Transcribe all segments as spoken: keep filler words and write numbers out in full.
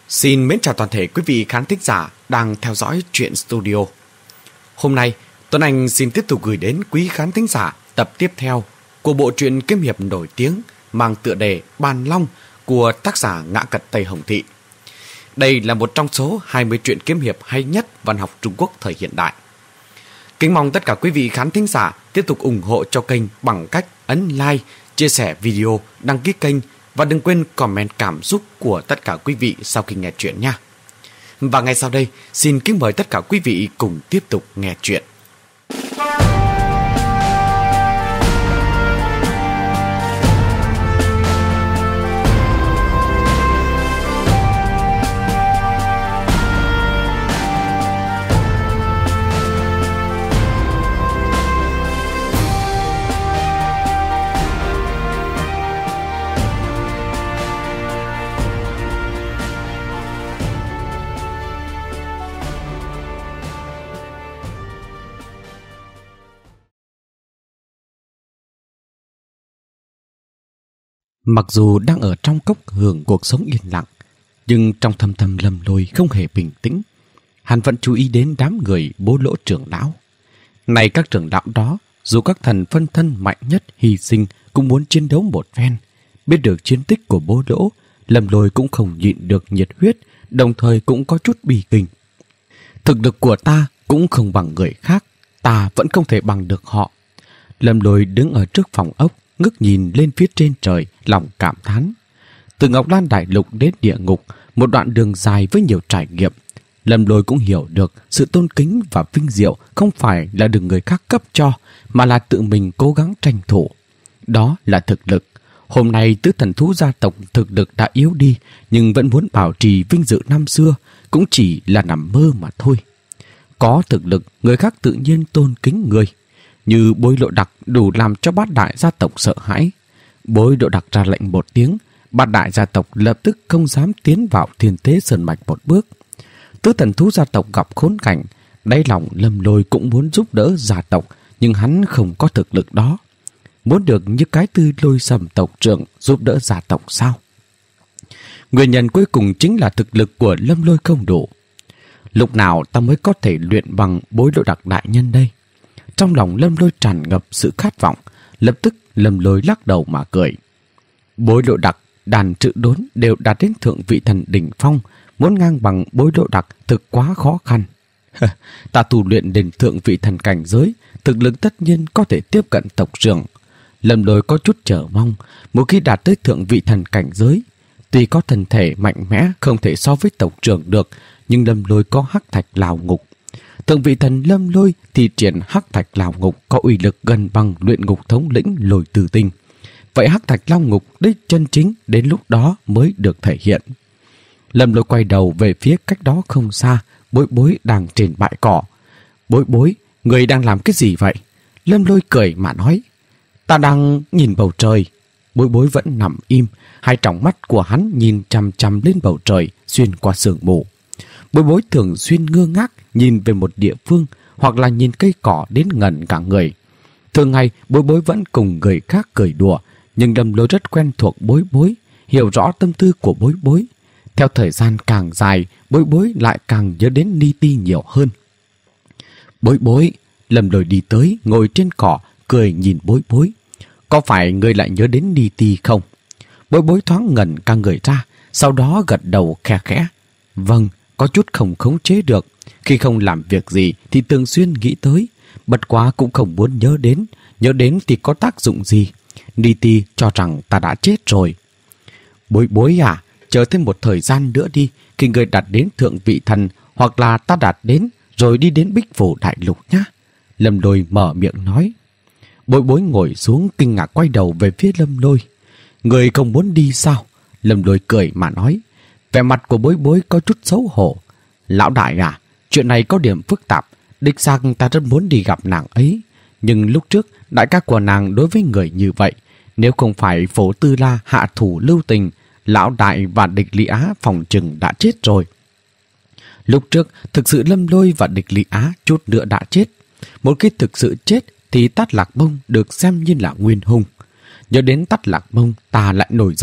Xin mến chào toàn thể quý vị khán thính giả đang theo dõi Truyện Studio. Hôm nay, Tuấn Anh xin tiếp tục gửi đến quý khán thính giả tập tiếp theo của bộ truyện kiếm hiệp nổi tiếng mang tựa đề Bàn Long của tác giả Ngã Cật Tây Hồng Thị. Đây là một trong số hai mươi truyện kiếm hiệp hay nhất văn học Trung Quốc thời hiện đại. Kính mong tất cả quý vị khán thính giả tiếp tục ủng hộ cho kênh bằng cách ấn like, chia sẻ video, đăng ký kênh và đừng quên comment cảm xúc của tất cả quý vị sau khi nghe chuyện nha. Và ngay sau đây, xin kính mời tất cả quý vị cùng tiếp tục nghe chuyện. Mặc dù đang ở trong cốc hưởng cuộc sống yên lặng, nhưng trong thâm thâm Lâm Lôi không hề bình tĩnh. Hắn vẫn chú ý đến đám người Bố Lỗ trưởng lão. Này các trưởng lão đó, dù các thần phân thân mạnh nhất hy sinh cũng muốn chiến đấu một phen. Biết được chiến tích của Bố Lỗ, Lâm Lôi cũng không nhịn được nhiệt huyết, đồng thời cũng có chút bi kinh. Thực lực của ta cũng không bằng người khác, ta vẫn không thể bằng được họ. Lâm Lôi đứng ở trước phòng ốc, ngước nhìn lên phía trên trời, lòng cảm thán. Từ Ngọc Lan Đại Lục đến địa ngục, một đoạn đường dài với nhiều trải nghiệm. Lâm Lôi cũng hiểu được sự tôn kính và vinh diệu không phải là được người khác cấp cho, mà là tự mình cố gắng tranh thủ. Đó là thực lực. Hôm nay tứ thần thú gia tộc thực lực đã yếu đi, nhưng vẫn muốn bảo trì vinh dự năm xưa, cũng chỉ là nằm mơ mà thôi. Có thực lực, người khác tự nhiên tôn kính người. Như Bối Lộ Đặc đủ làm cho bát đại gia tộc sợ hãi. Bối Lộ Đặc ra lệnh một tiếng, bát đại gia tộc lập tức không dám tiến vào Thiên Tế Sơn Mạch một bước. Tứ thần thú gia tộc gặp khốn cảnh, đáy lòng Lâm Lôi cũng muốn giúp đỡ gia tộc, nhưng hắn không có thực lực đó. Muốn được như cái Tư Lôi Sầm tộc trưởng giúp đỡ gia tộc sao? Nguyên nhân cuối cùng chính là thực lực của Lâm Lôi không đủ. Lúc nào ta mới có thể luyện bằng Bối Lộ Đặc đại nhân đây? Trong lòng Lâm Lôi tràn ngập sự khát vọng, lập tức Lâm Lôi lắc đầu mà cười. Bối Lộ Đặc, đàn trự đốn đều đạt đến thượng vị thần đỉnh phong, muốn ngang bằng Bối Lộ Đặc thực quá khó khăn. Ta tu luyện đến thượng vị thần cảnh giới, thực lực tất nhiên có thể tiếp cận tộc trưởng. Lâm Lôi có chút chờ mong, một khi đạt tới thượng vị thần cảnh giới, tuy có thân thể mạnh mẽ không thể so với tộc trưởng được, nhưng Lâm Lôi có hắc thạch lào ngục. Thượng vị thần Lâm Lôi thì triển hắc thạch lào ngục có uy lực gần bằng luyện ngục thống lĩnh Lôi Từ Tinh. Vậy hắc thạch lao ngục đích chân chính đến lúc đó mới được thể hiện. Lâm Lôi quay đầu về phía cách đó không xa, Bối Bối đang trên bãi cỏ. Bối Bối, người đang làm cái gì vậy? Lâm Lôi cười mà nói. Ta đang nhìn bầu trời. Bối Bối vẫn nằm im, hai tròng mắt của hắn nhìn chằm chằm lên bầu trời xuyên qua sương mù. Bối Bối thường xuyên ngơ ngác nhìn về một địa phương hoặc là nhìn cây cỏ đến ngẩn cả người. Thường ngày Bối Bối vẫn cùng người khác cười đùa, nhưng Lâm Lôi rất quen thuộc Bối Bối, hiểu rõ tâm tư của Bối Bối. Theo thời gian càng dài, Bối Bối lại càng nhớ đến Ni Ti nhiều hơn. Bối Bối, Lâm Lôi đi tới ngồi trên cỏ cười nhìn Bối Bối. Có phải người lại nhớ đến Ni Ti không? Bối Bối thoáng ngẩn cả người ra, sau đó gật đầu khe khẽ. Vâng, có chút không khống chế được. Khi không làm việc gì thì thường xuyên nghĩ tới, bất quá cũng không muốn nhớ đến. Nhớ đến thì có tác dụng gì? Ni Ti cho rằng ta đã chết rồi. Bối Bối à, chờ thêm một thời gian nữa đi. Khi người đạt đến thượng vị thần, hoặc là ta đạt đến rồi đi đến Bích Phủ Đại Lục nhá. Lâm Lôi mở miệng nói. Bối Bối ngồi xuống kinh ngạc quay đầu về phía Lâm Lôi. Người không muốn đi sao? Lâm Lôi cười mà nói. Vẻ mặt của Bối Bối có chút xấu hổ. Lão đại à, chuyện này có điểm phức tạp. Đích xác ta rất muốn đi gặp nàng ấy. Nhưng lúc trước đại ca của nàng đối với người như vậy, nếu không phải Phổ Tư La hạ thủ lưu tình, lão đại và Địch Lý Á phòng chừng đã chết rồi. Lúc trước thực sự Lâm Lôi và Địch Lý Á chút nữa đã chết. Một khi thực sự chết thì Tát Lạc Bông được xem như là nguyên hung. Nhớ đến Tát Lạc Bông ta lại nổi giận.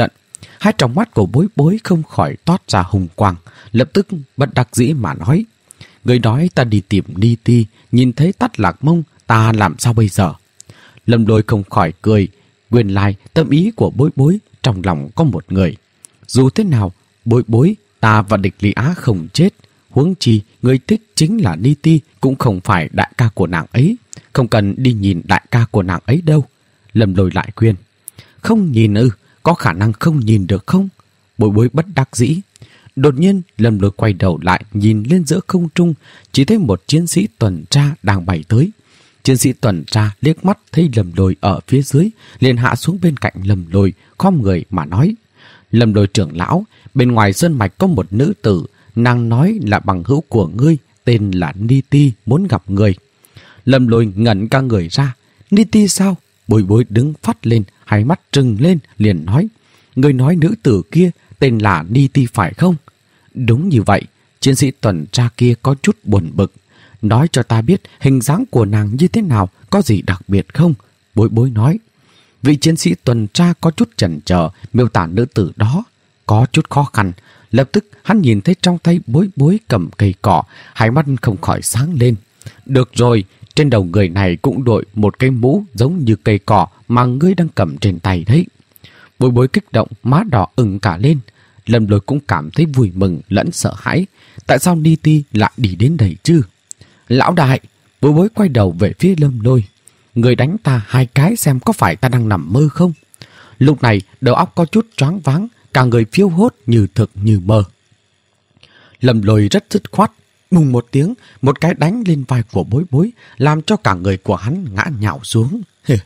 Hai tròng mắt của Bối Bối không khỏi toát ra hùng quang, lập tức bất đắc dĩ mà nói: người nói ta đi tìm Ni Ti, nhìn thấy Tát Lạc Mông, ta làm sao bây giờ? Lâm Lôi không khỏi cười. Nguyên lai tâm ý của Bối Bối trong lòng có một người. Dù thế nào, Bối Bối, ta và Địch Lý Á không chết. Huống chi người thích chính là Ni Ti, cũng không phải đại ca của nàng ấy. Không cần đi nhìn đại ca của nàng ấy đâu. Lâm Lôi lại khuyên: không nhìn ư? Có khả năng không nhìn được không? Bối Bối bất đắc dĩ. Đột nhiên Lâm Lôi quay đầu lại nhìn lên giữa không trung, chỉ thấy một chiến sĩ tuần tra đang bay tới. Chiến sĩ tuần tra liếc mắt thấy Lâm Lôi ở phía dưới, liền hạ xuống bên cạnh Lâm Lôi, khom người mà nói: Lâm Lôi trưởng lão, bên ngoài sơn mạch có một nữ tử, nàng nói là bằng hữu của ngươi, tên là Ni Ti, muốn gặp người. Lâm Lôi ngẩn cả người ra. Ni Ti sao? Bối Bối đứng phát lên, hai mắt trừng lên, liền nói: người nói nữ tử kia tên là Ni Ti phải không? Đúng như vậy. Chiến sĩ tuần tra kia có chút buồn bực. Nói cho ta biết hình dáng của nàng như thế nào, có gì đặc biệt không? Bối Bối nói. Vị chiến sĩ tuần tra có chút chần chờ miêu tả nữ tử đó, có chút khó khăn. Lập tức hắn nhìn thấy trong tay Bối Bối cầm cây cọ, hai mắt không khỏi sáng lên. Được rồi, trên đầu người này cũng đội một cái mũ giống như cây cọ mà ngươi đang cầm trên tay đấy. Bối Bối kích động, má đỏ ửng cả lên. Lâm Lôi cũng cảm thấy vui mừng lẫn sợ hãi. Tại sao Ni Ti lại đi đến đây chứ? Lão đại! Bối Bối quay đầu về phía Lâm Lôi. Người đánh ta hai cái xem có phải ta đang nằm mơ không? Lúc này đầu óc có chút choáng váng, cả người phiêu hốt như thực như mơ. Lâm Lôi rất dứt khoát, bùng một tiếng, một cái đánh lên vai của Bối Bối, làm cho cả người của hắn ngã nhào xuống.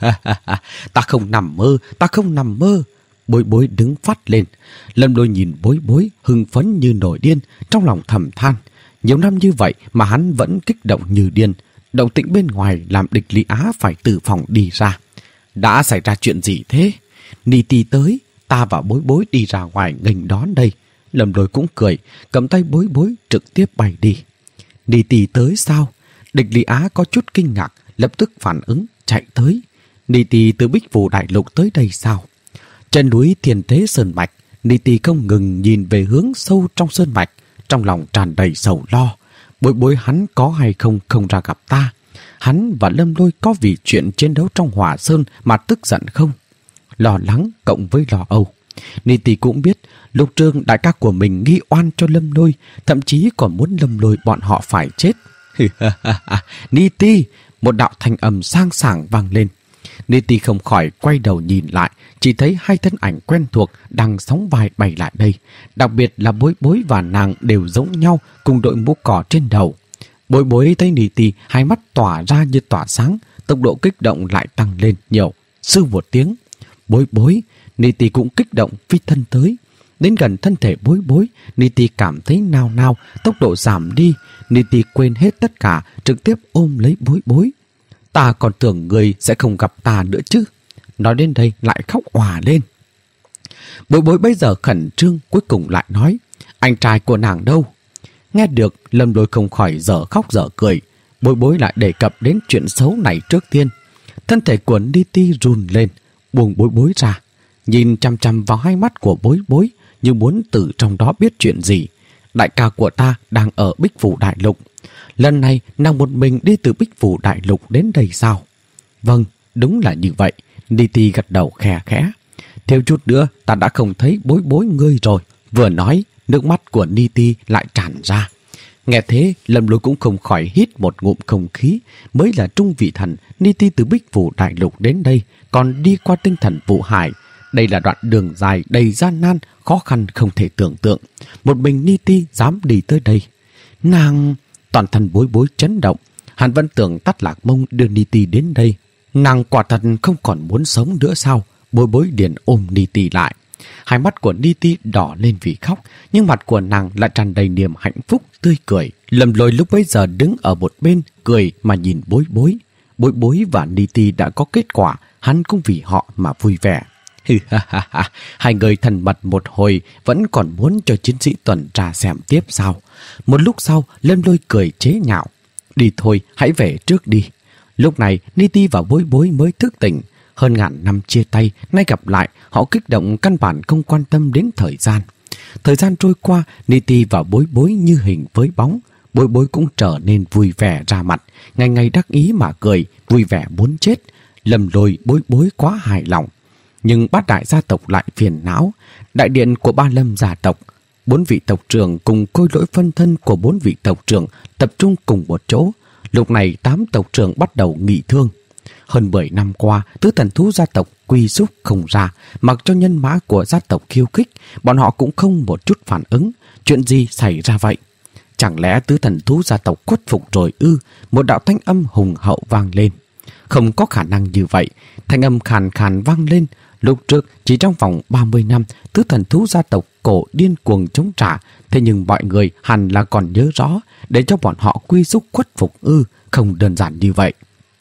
Ta không nằm mơ, ta không nằm mơ. Bối Bối đứng phát lên. Lâm Lôi nhìn Bối Bối hưng phấn như nổi điên, trong lòng thầm than. Nhiều năm như vậy mà hắn vẫn kích động như điên. Động tĩnh bên ngoài làm Địch Lý Á phải từ phòng đi ra. Đã xảy ra chuyện gì thế? Ni Ti tới, ta và Bối Bối đi ra ngoài nghênh đón đây. Lâm Lôi cũng cười, cầm tay Bối Bối trực tiếp bay đi. Ni Ti tới sao? Địch Lý Á có chút kinh ngạc, lập tức phản ứng, chạy tới. Ni Ti từ Bích Phù Đại Lục tới đây sao? Trên núi Thiên Thế Sơn Mạch, Ni Ti không ngừng nhìn về hướng sâu trong sơn mạch, trong lòng tràn đầy sầu lo. Bối Bối hắn có hay không không ra gặp ta? Hắn và Lâm Lôi có vì chuyện chiến đấu trong Hỏa Sơn mà tức giận không? Lo lắng cộng với lo âu. Ni Ti cũng biết Lục Trương đại ca của mình nghi oan cho Lâm Lôi, thậm chí còn muốn Lâm Lôi bọn họ phải chết. Ni Ti! Một đạo thanh âm sang sảng vang lên. Ni Ti không khỏi quay đầu nhìn lại, chỉ thấy hai thân ảnh quen thuộc đang sóng vai bay lại đây. Đặc biệt là Bối Bối và nàng đều giống nhau, cùng đội mũ cỏ trên đầu. Bối Bối thấy Ni Ti, hai mắt tỏa ra như tỏa sáng, tốc độ kích động lại tăng lên nhiều. Sư một tiếng. Bối Bối! Ni Ti cũng kích động phi thân tới. Đến gần thân thể Bối Bối, Ni Ti cảm thấy nao nao, tốc độ giảm đi. Ni Ti quên hết tất cả, trực tiếp ôm lấy Bối Bối. Ta còn tưởng người sẽ không gặp ta nữa chứ. Nói đến đây lại khóc òa lên. Bối Bối bây giờ khẩn trương, cuối cùng lại nói: anh trai của nàng đâu? Nghe được, Lâm Lôi không khỏi dở khóc dở cười. Bối Bối lại đề cập đến chuyện xấu này trước tiên. Thân thể của Ni Ti run lên, buông Bối Bối ra, nhìn chăm chăm vào hai mắt của Bối Bối như muốn từ trong đó biết chuyện gì. Đại ca của ta đang ở Bích Phù Đại Lục. Lần này nàng một mình đi từ Bích Phù Đại Lục đến đây sao? Vâng, đúng là như vậy. Ni Ti gật đầu khẽ khẽ. Thiếu chút nữa ta đã không thấy Bối Bối ngươi rồi. Vừa nói, nước mắt của Ni Ti lại tràn ra. Nghe thế, Lâm Lôi cũng không khỏi hít một ngụm không khí. Mới là trung vị thần, Ni Ti từ Bích Phù Đại Lục đến đây, còn đi qua tinh thần Vũ Hải. Đây là đoạn đường dài đầy gian nan, khó khăn không thể tưởng tượng. Một mình Ni Ti dám đi tới đây. Nàng... Toàn thân Bối Bối chấn động. Hắn vẫn tưởng Tát Lạc Mông đưa Ni Ti đến đây. Nàng quả thật không còn muốn sống nữa sao? Bối Bối liền ôm Ni Ti lại. Hai mắt của Ni Ti đỏ lên vì khóc, nhưng mặt của nàng lại tràn đầy niềm hạnh phúc tươi cười. Lâm Lôi lúc bấy giờ đứng ở một bên cười mà nhìn Bối Bối. Bối Bối và Ni Ti đã có kết quả, hắn cũng vì họ mà vui vẻ. Hai người thân mật một hồi vẫn còn muốn cho chiến sĩ tuần tra xem tiếp sao? Một lúc sau, Lâm Lôi cười chế nhạo. Đi thôi, hãy về trước đi. Lúc này, Ni Ti và Bối Bối mới thức tỉnh. Hơn ngàn năm chia tay, nay gặp lại, họ kích động căn bản không quan tâm đến thời gian. Thời gian trôi qua, Niti và Bối Bối như hình với bóng. Bối Bối cũng trở nên vui vẻ ra mặt, ngày ngày đắc ý mà cười, vui vẻ muốn chết. Lâm Lôi Bối Bối quá hài lòng. Nhưng bát đại gia tộc lại phiền não. Đại điện của ba Lâm gia tộc, bốn vị tộc trưởng cùng Khôi Lỗi phân thân của bốn vị tộc trưởng tập trung cùng một chỗ. Lúc này tám tộc trưởng bắt đầu nghỉ thương. Hơn mười năm qua, tứ thần thú gia tộc quy xúc không ra, mặc cho nhân mã của gia tộc khiêu khích, bọn họ cũng không một chút phản ứng. Chuyện gì xảy ra vậy? Chẳng lẽ tứ thần thú gia tộc khuất phục rồi ư? Một đạo thanh âm hùng hậu vang lên. Không có khả năng như vậy. Thanh âm khàn khàn vang lên. Lúc trước, chỉ trong vòng ba mươi năm, tứ thần thú gia tộc cổ điên cuồng chống trả. Thế nhưng mọi người hẳn là còn nhớ rõ, để cho bọn họ quy xúc khuất phục ư, không đơn giản như vậy.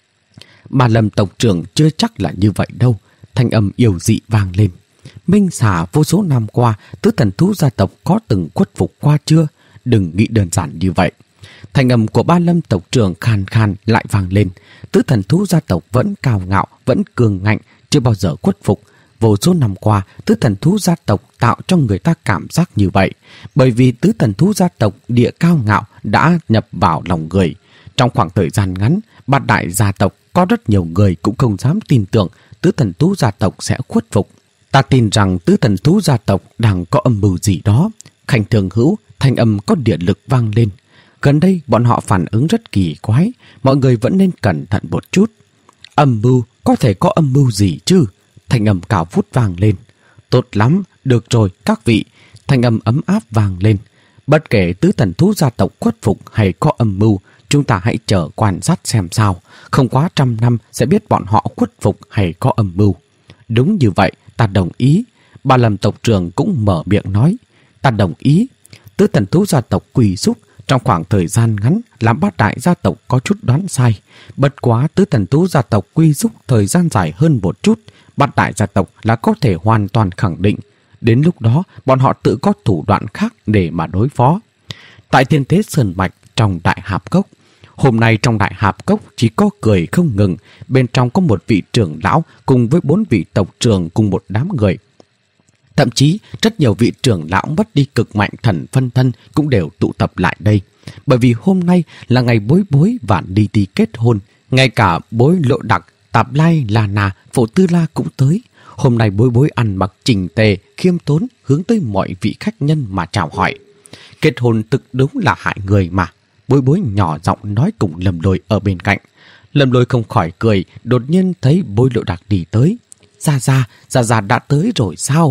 Bà Lâm tộc trưởng chưa chắc là như vậy đâu. Thanh âm yêu dị vang lên. Minh xả vô số năm qua, tứ thần thú gia tộc có từng khuất phục qua chưa? Đừng nghĩ đơn giản như vậy. Thanh âm của ba Lâm tộc trưởng khàn khàn lại vang lên. Tứ thần thú gia tộc vẫn cao ngạo, vẫn cường ngạnh, chưa bao giờ khuất phục. Vô số năm qua, tứ thần thú gia tộc tạo cho người ta cảm giác như vậy. Bởi vì tứ thần thú gia tộc địa cao ngạo đã nhập vào lòng người. Trong khoảng thời gian ngắn, bát đại gia tộc có rất nhiều người cũng không dám tin tưởng tứ thần thú gia tộc sẽ khuất phục. Ta tin rằng tứ thần thú gia tộc đang có âm mưu gì đó. Khanh Thường Hữu, thanh âm có điện lực vang lên. Gần đây bọn họ phản ứng rất kỳ quái, mọi người vẫn nên cẩn thận một chút. Âm mưu, có thể có âm mưu gì chứ? Thanh âm cao vút vang lên. Tốt lắm, được rồi các vị. Thanh âm ấm áp vang lên. Bất kể tứ thần thú gia tộc khuất phục hay có âm mưu, chúng ta hãy chờ quan sát xem sao. Không quá trăm năm sẽ biết bọn họ khuất phục hay có âm mưu. Đúng như vậy, ta đồng ý. Bà Lâm tộc trưởng cũng mở miệng nói. Ta đồng ý. Tứ thần thú gia tộc quỳ xúc trong khoảng thời gian ngắn làm bát đại gia tộc có chút đoán sai. Bất quá tứ thần thú gia tộc quy xúc thời gian dài hơn một chút, bát đại gia tộc là có thể hoàn toàn khẳng định. Đến lúc đó, bọn họ tự có thủ đoạn khác để mà đối phó. Tại Thiên Thế Sơn Mạch trong Đại Hạp Cốc, hôm nay trong Đại Hạp Cốc chỉ có cười không ngừng. Bên trong có một vị trưởng lão cùng với bốn vị tộc trưởng cùng một đám người. Thậm chí, rất nhiều vị trưởng lão mất đi cực mạnh thần phân thân cũng đều tụ tập lại đây. Bởi vì hôm nay là ngày Bối Bối và Đi Ti kết hôn. Ngay cả Bối Lộ Đặc, Tạp Lai, La Na, Phổ Tư La cũng tới. Hôm nay Bối Bối ăn mặc chỉnh tề, khiêm tốn, hướng tới mọi vị khách nhân mà chào hỏi. Kết hôn thực đúng là hại người mà. Bối Bối nhỏ giọng nói cùng Lâm Lôi ở bên cạnh. Lâm Lôi không khỏi cười, đột nhiên thấy Bối Lộ Đặc đi tới. Gia Gia, Gia Gia đã tới rồi sao?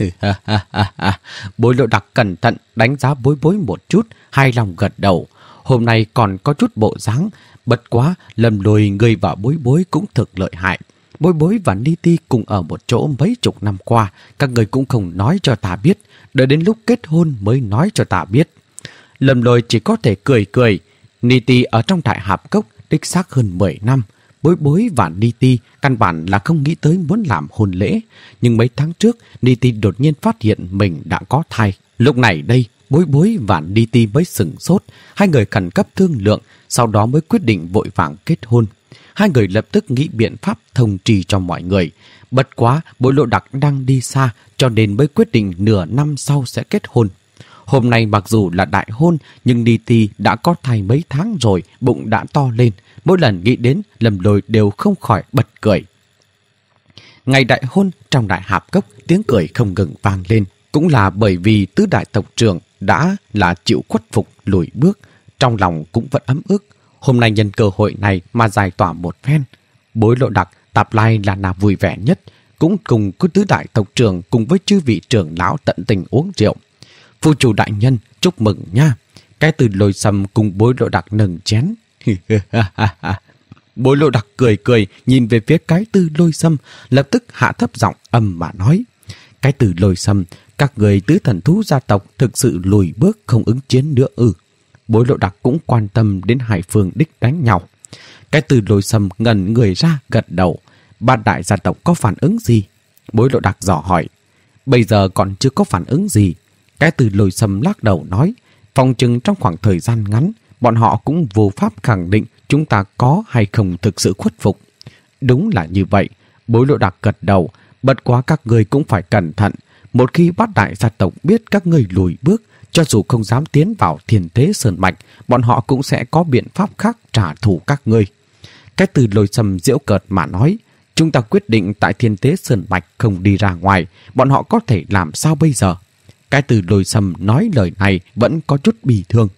Bối Lộ Đặc cẩn thận đánh giá Bối Bối một chút, hài lòng gật đầu. Hôm nay còn có chút bộ dáng, bất quá Lâm Lôi người và Bối Bối cũng thực lợi hại. Bối Bối và Ni Ti cùng ở một chỗ mấy chục năm qua, các người cũng không nói cho ta biết, đợi đến lúc kết hôn mới nói cho ta biết. Lâm Lôi chỉ có thể cười cười. Ni Ti ở trong Đại Hạp Cốc đích xác hơn mười năm. Bối Bối và Ni Ti căn bản là không nghĩ tới muốn làm hôn lễ. Nhưng mấy tháng trước, Ni Ti đột nhiên phát hiện mình đã có thai. Lúc này đây, Bối Bối và Ni Ti mới sửng sốt. Hai người khẩn cấp thương lượng, sau đó mới quyết định vội vàng kết hôn. Hai người lập tức nghĩ biện pháp thông trì cho mọi người. Bất quá, Bối Lộ Đặc đang đi xa, cho nên mới quyết định nửa năm sau sẽ kết hôn. Hôm nay mặc dù là đại hôn, nhưng Ni Ti đã có thai mấy tháng rồi, bụng đã to lên. Mỗi lần nghĩ đến, Lâm Lôi đều không khỏi bật cười. Ngày đại hôn trong Đại Hạp Cốc, tiếng cười không ngừng vang lên. Cũng là bởi vì tứ đại tộc trưởng đã là chịu khuất phục lùi bước, trong lòng cũng vẫn ấm ức. Hôm nay nhân cơ hội này mà giải tỏa một phen. Bối Lộ Đặc, Tạp Lai là nào vui vẻ nhất, cũng cùng có tứ đại tộc trưởng cùng với chư vị trưởng lão tận tình uống rượu. Phu chủ đại nhân, chúc mừng nha. Cái Từ Lôi Sâm cùng Bối Lộ Đặc nâng chén. Bối Lộ Đặc cười cười, nhìn về phía Cái Từ Lôi Sâm, lập tức hạ thấp giọng ầm mà nói. Cái Từ Lôi Sâm, các người tứ thần thú gia tộc thực sự lùi bước không ứng chiến nữa ư? Bối Lộ Đặc cũng quan tâm đến hai phương đích đánh nhau. Cái Từ Lôi Sâm ngẩn người ra gật đầu. Ba đại gia tộc có phản ứng gì? Bối Lộ Đặc dò hỏi. Bây giờ còn chưa có phản ứng gì. Cái Từ Lôi Sâm lắc đầu nói. Phòng chừng trong khoảng thời gian ngắn, bọn họ cũng vô pháp khẳng định chúng ta có hay không thực sự khuất phục. Đúng là như vậy. Bối Lộ Đặc gật đầu. Bất quá các ngươi cũng phải cẩn thận. Một khi bát đại gia tộc biết các ngươi lùi bước, cho dù không dám tiến vào Thiên Tế Sơn Mạch, bọn họ cũng sẽ có biện pháp khác trả thù các ngươi. Cái từ Lôi Sâm giễu cợt mà nói, chúng ta quyết định tại Thiên Tế Sơn Mạch không đi ra ngoài, bọn họ có thể làm sao bây giờ? Cái từ Lôi Sâm nói lời này vẫn có chút bi thương.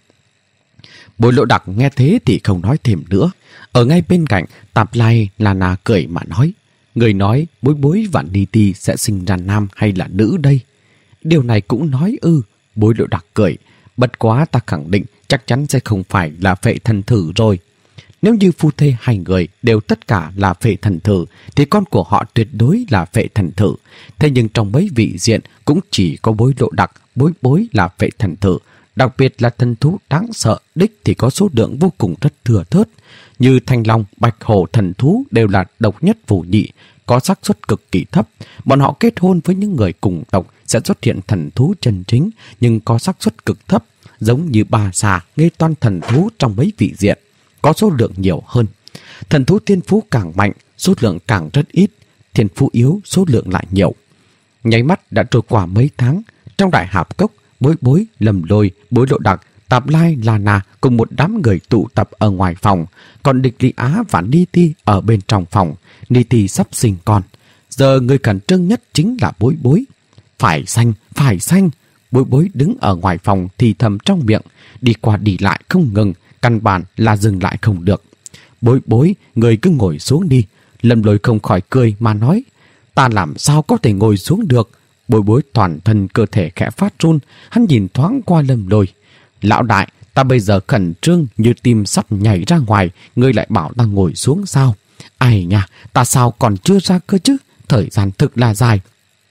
Bối Lộ Đặc nghe thế thì không nói thêm nữa. Ở ngay bên cạnh, Tạp Lai là nà cười mà nói, người nói Bối Bối và Ni Ti sẽ sinh ra nam hay là nữ đây? Điều này cũng nói ư? Bối Lộ Đặc cười, bất quá ta khẳng định chắc chắn sẽ không phải là phệ thần thử rồi. Nếu như phu thê hai người đều tất cả là phệ thần thử thì con của họ tuyệt đối là phệ thần thử. Thế nhưng trong mấy vị diện cũng chỉ có Bối Lộ Đặc, Bối Bối là phệ thần thử. Đặc biệt là thần thú đáng sợ đích thì có số lượng vô cùng rất thừa thớt. Như Thanh Long, Bạch Hổ thần thú đều là độc nhất vô nhị, có xác suất cực kỳ thấp. Bọn họ kết hôn với những người cùng tộc sẽ xuất hiện thần thú chân chính, nhưng có xác suất cực thấp, giống như Bà Xà, Nghê Toan thần thú trong mấy vị diện, có số lượng nhiều hơn. Thần thú thiên phú càng mạnh, số lượng càng rất ít, thiên phú yếu, số lượng lại nhiều. Nháy mắt đã trôi qua mấy tháng, trong đại hạp cốc, Bối Bối, Lâm Lôi, Bối Lộ Đặc, Tạp Lai, La Na cùng một đám người tụ tập ở ngoài phòng, còn Địch Lý Á và Ni Ti ở bên trong phòng. Ni Ti sắp sinh con. Giờ người khẩn trương nhất chính là Bối Bối. Phải sanh, phải sanh. Bối Bối đứng ở ngoài phòng thì thầm trong miệng, đi qua đi lại không ngừng, căn bản là dừng lại không được. Bối Bối, người cứ ngồi xuống đi. Lâm Lôi không khỏi cười mà nói, ta làm sao có thể ngồi xuống được? Bối Bối toàn thân cơ thể khẽ phát run, hắn nhìn thoáng qua Lâm Lôi. Lão đại, ta bây giờ khẩn trương như tim sắp nhảy ra ngoài, ngươi lại bảo ta ngồi xuống sao? Ai nha, ta sao còn chưa ra cơ chứ? Thời gian thực là dài.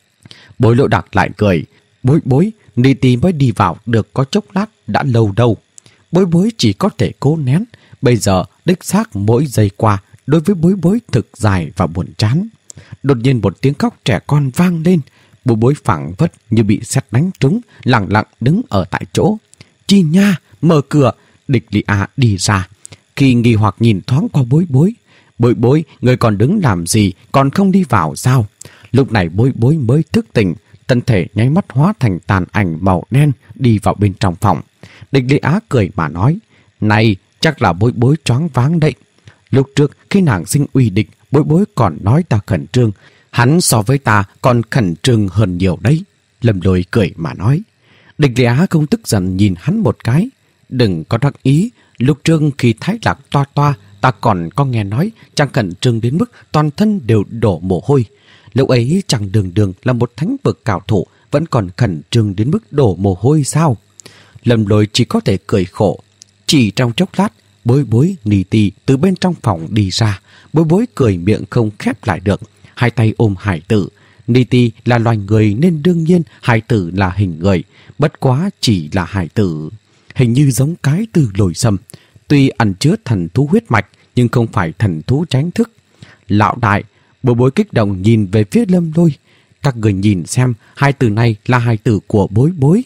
Bối Lộ Đặc lại cười, Bối Bối, Ni Ti mới đi vào được có chốc lát đã lâu đâu. Bối Bối chỉ có thể cố nén, bây giờ đích xác mỗi giây qua đối với Bối Bối thực dài và buồn chán. Đột nhiên một tiếng khóc trẻ con vang lên. Bối Bối phảng phất như bị sét đánh trúng, lặng lặng đứng ở tại chỗ. Chi nha, mở cửa. Địch Lý Á đi ra. Khi nghi hoặc nhìn thoáng qua Bối Bối, Bối Bối, người còn đứng làm gì, còn không đi vào sao? Lúc này Bối Bối mới thức tỉnh, thân thể nháy mắt hóa thành tàn ảnh màu đen đi vào bên trong phòng. Địch Lý Á cười mà nói, này, chắc là Bối Bối choáng váng đấy. Lúc trước khi nàng sinh uy địch, Bối Bối còn nói ta khẩn trương, hắn so với ta còn khẩn trương hơn nhiều đấy. Lâm Lôi cười mà nói. Địch Lý Á không tức giận nhìn hắn một cái. Đừng có đắc ý, lúc trước khi Thái Lạc toa toa, ta còn có nghe nói chàng khẩn trương đến mức toàn thân đều đổ mồ hôi. Lúc ấy chàng đường đường là một thánh vực cao thủ, vẫn còn khẩn trương đến mức đổ mồ hôi sao? Lâm Lôi chỉ có thể cười khổ. Chỉ trong chốc lát, Bối Bối, Ni Ti từ bên trong phòng đi ra. Bối Bối cười miệng không khép lại được, hai tay ôm hải tử. Ni Ti là loài người nên đương nhiên hải tử là hình người, bất quá chỉ là hải tử. Hình như giống cái từ Lôi Sâm, tuy ẩn chứa thần thú huyết mạch nhưng không phải thần thú tránh thức. Lão đại, Bối Bối kích động nhìn về phía Lâm Lôi. Các người nhìn xem, hai từ này là hài tử của Bối Bối.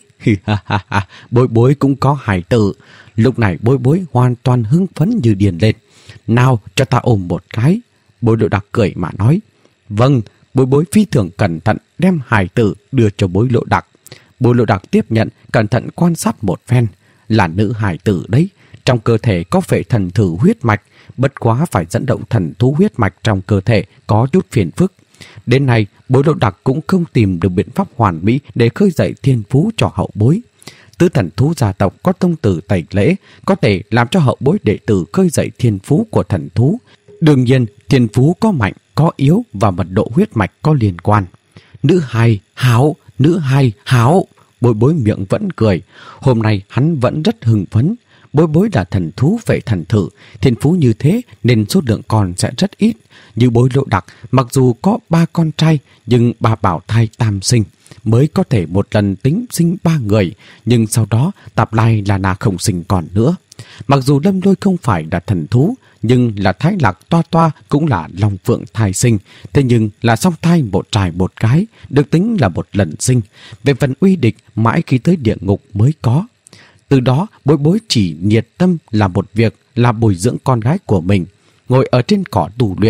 Bối Bối cũng có hài tử. Lúc này Bối Bối hoàn toàn hưng phấn như điên lên. Nào, cho ta ôm một cái. Bối Lộ Đặc cười mà nói. Vâng. Bối Bối phi thường cẩn thận đem hài tử đưa cho Bối Lộ Đặc. Bối Lộ Đặc tiếp nhận, cẩn thận quan sát một phen. Là nữ hài tử đấy. Trong cơ thể có phệ thần thử huyết mạch, bất quá phải dẫn động thần thú huyết mạch trong cơ thể có chút phiền phức. Đến nay, Bối Lộ Đặc cũng không tìm được biện pháp hoàn mỹ để khơi dậy thiên phú cho hậu bối. Tứ thần thú gia tộc có tông tử tẩy lễ, có thể làm cho hậu bối đệ tử khơi dậy thiên phú của thần thú. Đương nhiên, thiên phú có mạnh, có yếu và mật độ huyết mạch có liên quan. Nữ hài, hảo, nữ hài, hảo. Bối Bối miệng vẫn cười. Hôm nay hắn vẫn rất hưng phấn. Bối Bối là thần thú phệ thần thử, thiên phú như thế nên số lượng con sẽ rất ít. Như Bối Lộ Đặc, mặc dù có ba con trai, nhưng ba bảo thai tam sinh, mới có thể một lần tính sinh ba người, nhưng sau đó Tạp Lai là nà không sinh còn nữa. Mặc dù Lâm Lôi không phải là thần thú, nhưng là Thái Lạc toa toa cũng là long phượng thai sinh, thế nhưng là song thai một trai một gái, được tính là một lần sinh. Về phần uy địch, mãi khi tới địa ngục mới có. Từ đó, Bối Bối chỉ nhiệt tâm làm một việc là bồi dưỡng con gái của mình, ngồi ở trên cỏ tu luyện,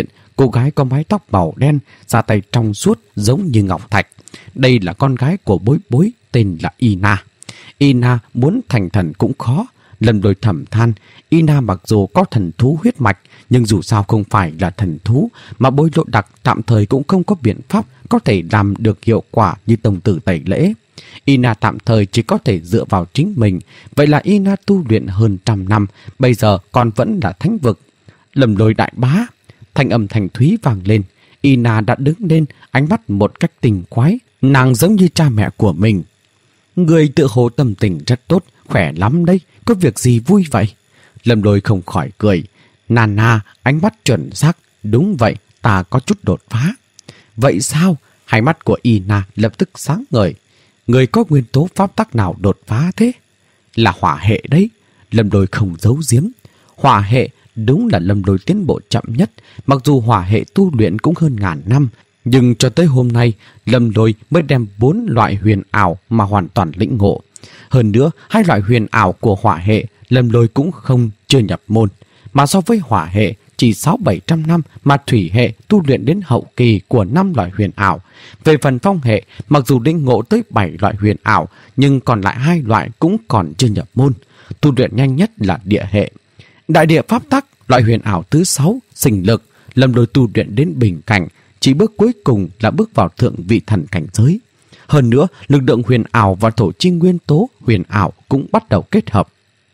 Cô gái có mái tóc màu đen, da tay trong suốt giống như ngọc thạch. Đây là con gái của Bối Bối, tên là Ina. Ina muốn thành thần cũng khó. Lâm Lôi thầm than, Ina mặc dù có thần thú huyết mạch, nhưng dù sao không phải là thần thú, mà Bối Lộ Đặc tạm thời cũng không có biện pháp có thể làm được hiệu quả như tông tử tẩy lễ. Ina tạm thời chỉ có thể dựa vào chính mình. Vậy là Ina tu luyện hơn trăm năm, bây giờ còn vẫn là thánh vực. Lâm Lôi đại bá, thanh âm thành thúy vang lên. Ina đã đứng lên, ánh mắt một cách tình quái, nàng giống như cha mẹ của mình. Người tự hồ tâm tình rất tốt, khỏe lắm đấy, có việc gì vui vậy? Lâm Lôi không khỏi cười. Nana, ánh mắt chuẩn xác, đúng vậy, ta có chút đột phá. Vậy sao? Hai mắt của Ina lập tức sáng ngời. Người có nguyên tố pháp tắc nào đột phá thế? Là hỏa hệ đấy. Lâm Lôi không giấu giếm. Hỏa hệ đúng là Lâm Lôi tiến bộ chậm nhất, mặc dù hỏa hệ tu luyện cũng hơn ngàn năm, nhưng cho tới hôm nay, Lâm Lôi mới đem bốn loại huyền ảo mà hoàn toàn lĩnh ngộ. Hơn nữa, hai loại huyền ảo của hỏa hệ, Lâm Lôi cũng không chưa nhập môn, mà so với hỏa hệ chỉ sáu bảy trăm năm mà thủy hệ tu luyện đến hậu kỳ của năm loại huyền ảo. Về phần phong hệ, mặc dù lĩnh ngộ tới bảy loại huyền ảo, nhưng còn lại hai loại cũng còn chưa nhập môn. Tu luyện nhanh nhất là địa hệ. Đại địa pháp tắc, loại huyền ảo thứ sáu, sinh lực, Lâm Lôi tu luyện đến bình cảnh, chỉ bước cuối cùng là bước vào thượng vị thần cảnh giới. Hơn nữa, lực lượng huyền ảo và thổ chi nguyên tố huyền ảo cũng bắt đầu kết hợp.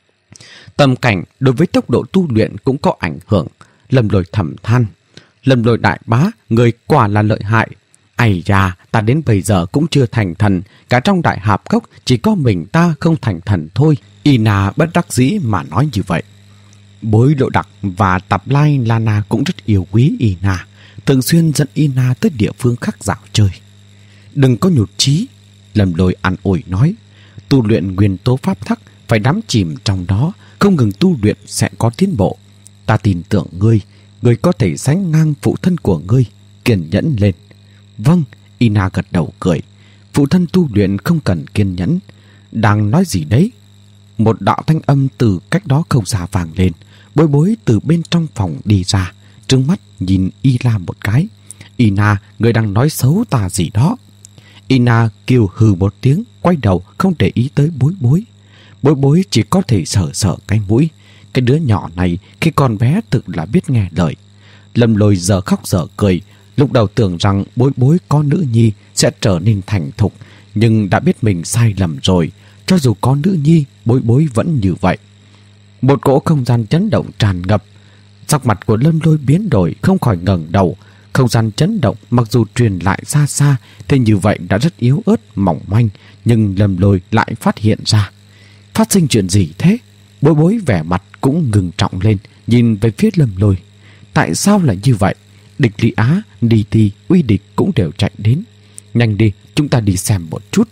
Tầm cảnh đối với tốc độ tu luyện cũng có ảnh hưởng. Lâm Lôi thầm than, Lâm Lôi đại bá, người quả là lợi hại. Ây da, ta đến bây giờ cũng chưa thành thần, cả trong đại hạp cốc chỉ có mình ta không thành thần thôi. Ina bất đắc dĩ mà nói như vậy. Bối Lộ Đặc và Tạp Lai Lana cũng rất yêu quý Ina, thường xuyên dẫn Ina tới địa phương khác dạo chơi. Đừng có nhụt chí, Lâm Lôi an ủi nói. Tu luyện nguyên tố pháp tắc phải đắm chìm trong đó, không ngừng tu luyện sẽ có tiến bộ. Ta tin tưởng ngươi, ngươi có thể sánh ngang phụ thân của ngươi, kiên nhẫn lên. Vâng, Ina gật đầu cười. Phụ thân tu luyện không cần kiên nhẫn. Đang nói gì đấy? Một đạo thanh âm từ cách đó không xa vang lên. Bối Bối từ bên trong phòng đi ra, trừng mắt nhìn Ina một cái. Ina, người đang nói xấu ta gì đó? Ina kêu hừ một tiếng, quay đầu không để ý tới Bối Bối. Bối Bối chỉ có thể sờ sờ cái mũi. Cái đứa nhỏ này khi còn bé thực là biết nghe lời. Lâm Lôi giờ khóc giờ cười. Lúc đầu tưởng rằng Bối Bối có nữ nhi sẽ trở nên thành thục, nhưng đã biết mình sai lầm rồi. Cho dù có nữ nhi, Bối Bối vẫn như vậy. Một cỗ không gian chấn động tràn ngập. Sắc mặt của Lâm Lôi biến đổi, không khỏi ngẩng đầu. Không gian chấn động mặc dù truyền lại xa xa, thế như vậy đã rất yếu ớt, mỏng manh, nhưng Lâm Lôi lại phát hiện ra. Phát sinh chuyện gì thế? Bối Bối vẻ mặt cũng ngừng trọng lên, nhìn về phía Lâm Lôi. Tại sao lại như vậy? Địch Lý Á, Đi Ti, Uy Địch cũng đều chạy đến. Nhanh đi, chúng ta đi xem một chút.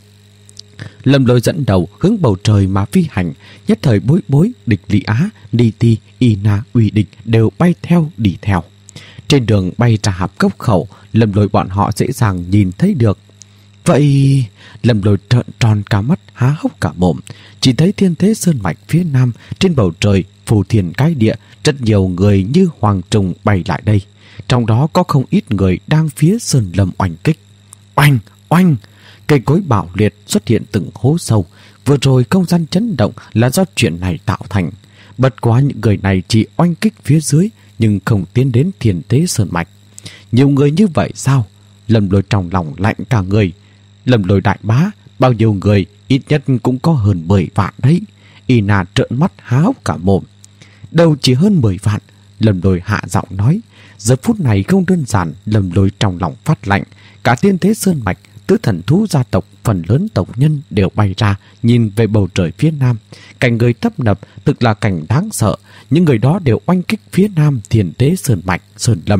Lâm Lôi dẫn đầu hướng bầu trời mà phi hành. Nhất thời Bối Bối, Địch Lý Á, Đi Ti, Ina, Uy Địch đều bay theo đi theo. Trên đường bay ra hạp cốc khẩu, Lâm Lôi bọn họ dễ dàng nhìn thấy được. Vậy... Lâm Lôi trợn tròn cả mắt, há hốc cả mồm. Chỉ thấy thiên thế sơn mạch phía nam, trên bầu trời phù thiền cái địa, rất nhiều người như hoàng trùng bay lại đây. Trong đó có không ít người đang phía sơn lâm oanh kích. Oanh, oanh! Cây cối bạo liệt xuất hiện từng hố sâu. Vừa rồi không gian chấn động là do chuyện này tạo thành. Bất quá những người này chỉ oanh kích phía dưới, nhưng không tiến đến thiên thế sơn mạch. Nhiều người như vậy sao? Lâm Lôi trong lòng lạnh cả người. Lâm Lôi đại bá, bao nhiêu người, ít nhất cũng có hơn mười vạn đấy. Ina trợn mắt há hốc cả mồm. Đâu chỉ hơn mười vạn, Lâm Lôi hạ giọng nói. Giờ phút này không đơn giản, Lâm Lôi trong lòng phát lạnh. Cả thiên thế sơn mạch, tứ thần thú gia tộc, phần lớn tộc nhân đều bay ra, nhìn về bầu trời phía nam. Cảnh người tấp nập, thực là cảnh đáng sợ. Những người đó đều oanh kích phía nam thiên thế sơn mạch, sơn lâm.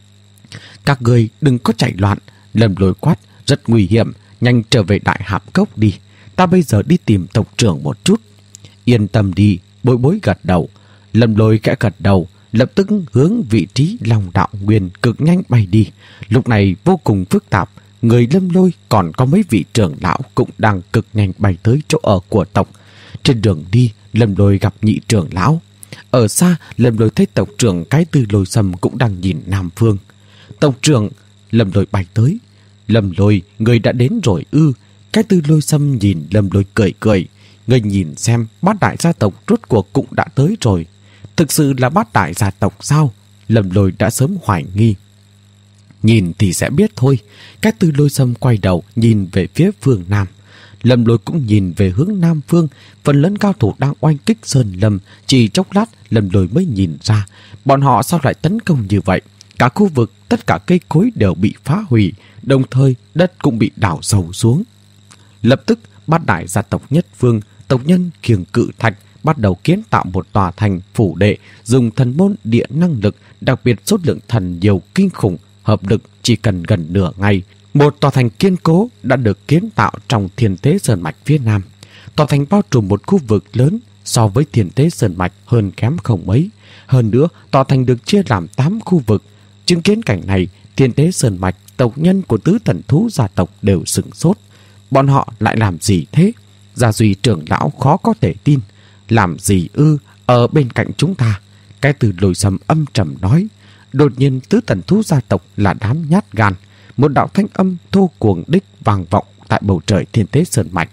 Các người đừng có chạy loạn, Lâm Lôi quát, rất nguy hiểm, nhanh trở về đại hạp cốc đi. Ta bây giờ đi tìm tộc trưởng một chút. Yên tâm đi, Bối Bối gật đầu. Lâm Lôi khẽ gật đầu, lập tức hướng vị trí Long Đạo Nguyên cực nhanh bay đi. Lúc này vô cùng phức tạp. Người Lâm Lôi còn có mấy vị trưởng lão cũng đang cực nhanh bay tới chỗ ở của tộc. Trên đường đi, Lâm Lôi gặp nhị trưởng lão. Ở xa, Lâm Lôi thấy tộc trưởng Cái Tư Lôi Sâm cũng đang nhìn Nam Phương. Tộc trưởng! Lâm Lôi bay tới. Lâm Lôi, người đã đến rồi ư? Cái Tư Lôi Sâm nhìn Lâm Lôi cười cười. Người nhìn xem, bát đại gia tộc rốt cuộc cũng đã tới rồi. Thực sự là bát đại gia tộc sao? Lâm Lôi đã sớm hoài nghi. Nhìn thì sẽ biết thôi. Cái Tư Lôi Sâm quay đầu nhìn về phía phương Nam. Lâm Lôi cũng nhìn về hướng Nam phương. Phần lớn cao thủ đang oanh kích Sơn Lâm. Chỉ chốc lát Lâm Lôi mới nhìn ra bọn họ sao lại tấn công như vậy. Cả khu vực, tất cả cây cối đều bị phá hủy, đồng thời đất cũng bị đào sâu xuống. Lập tức bát đại gia tộc Nhất Phương, tộc nhân Kiềng Cự Thạch bắt đầu kiến tạo một tòa thành phủ đệ, dùng thần môn địa năng lực, đặc biệt số lượng thần nhiều kinh khủng, hợp lực chỉ cần gần nửa ngày. Một tòa thành kiên cố đã được kiến tạo trong Thiên Tế Sơn Mạch phía Nam. Tòa thành bao trùm một khu vực lớn, so với Thiên Tế Sơn Mạch hơn kém không mấy. Hơn nữa, tòa thành được chia làm tám khu vực. Chứng kiến cảnh này, Thiên Tế Sơn Mạch, tộc nhân của tứ thần thú gia tộc đều sửng sốt. Bọn họ lại làm gì thế? Gia Duy trưởng lão khó có thể tin. Làm gì ư? Ở bên cạnh chúng ta. Cái Từ Lôi Sâm âm trầm nói. Đột nhiên tứ thần thú gia tộc là đám nhát gan. Một đạo thanh âm thô cuồng đích vang vọng tại bầu trời Thiên Tế Sơn Mạch.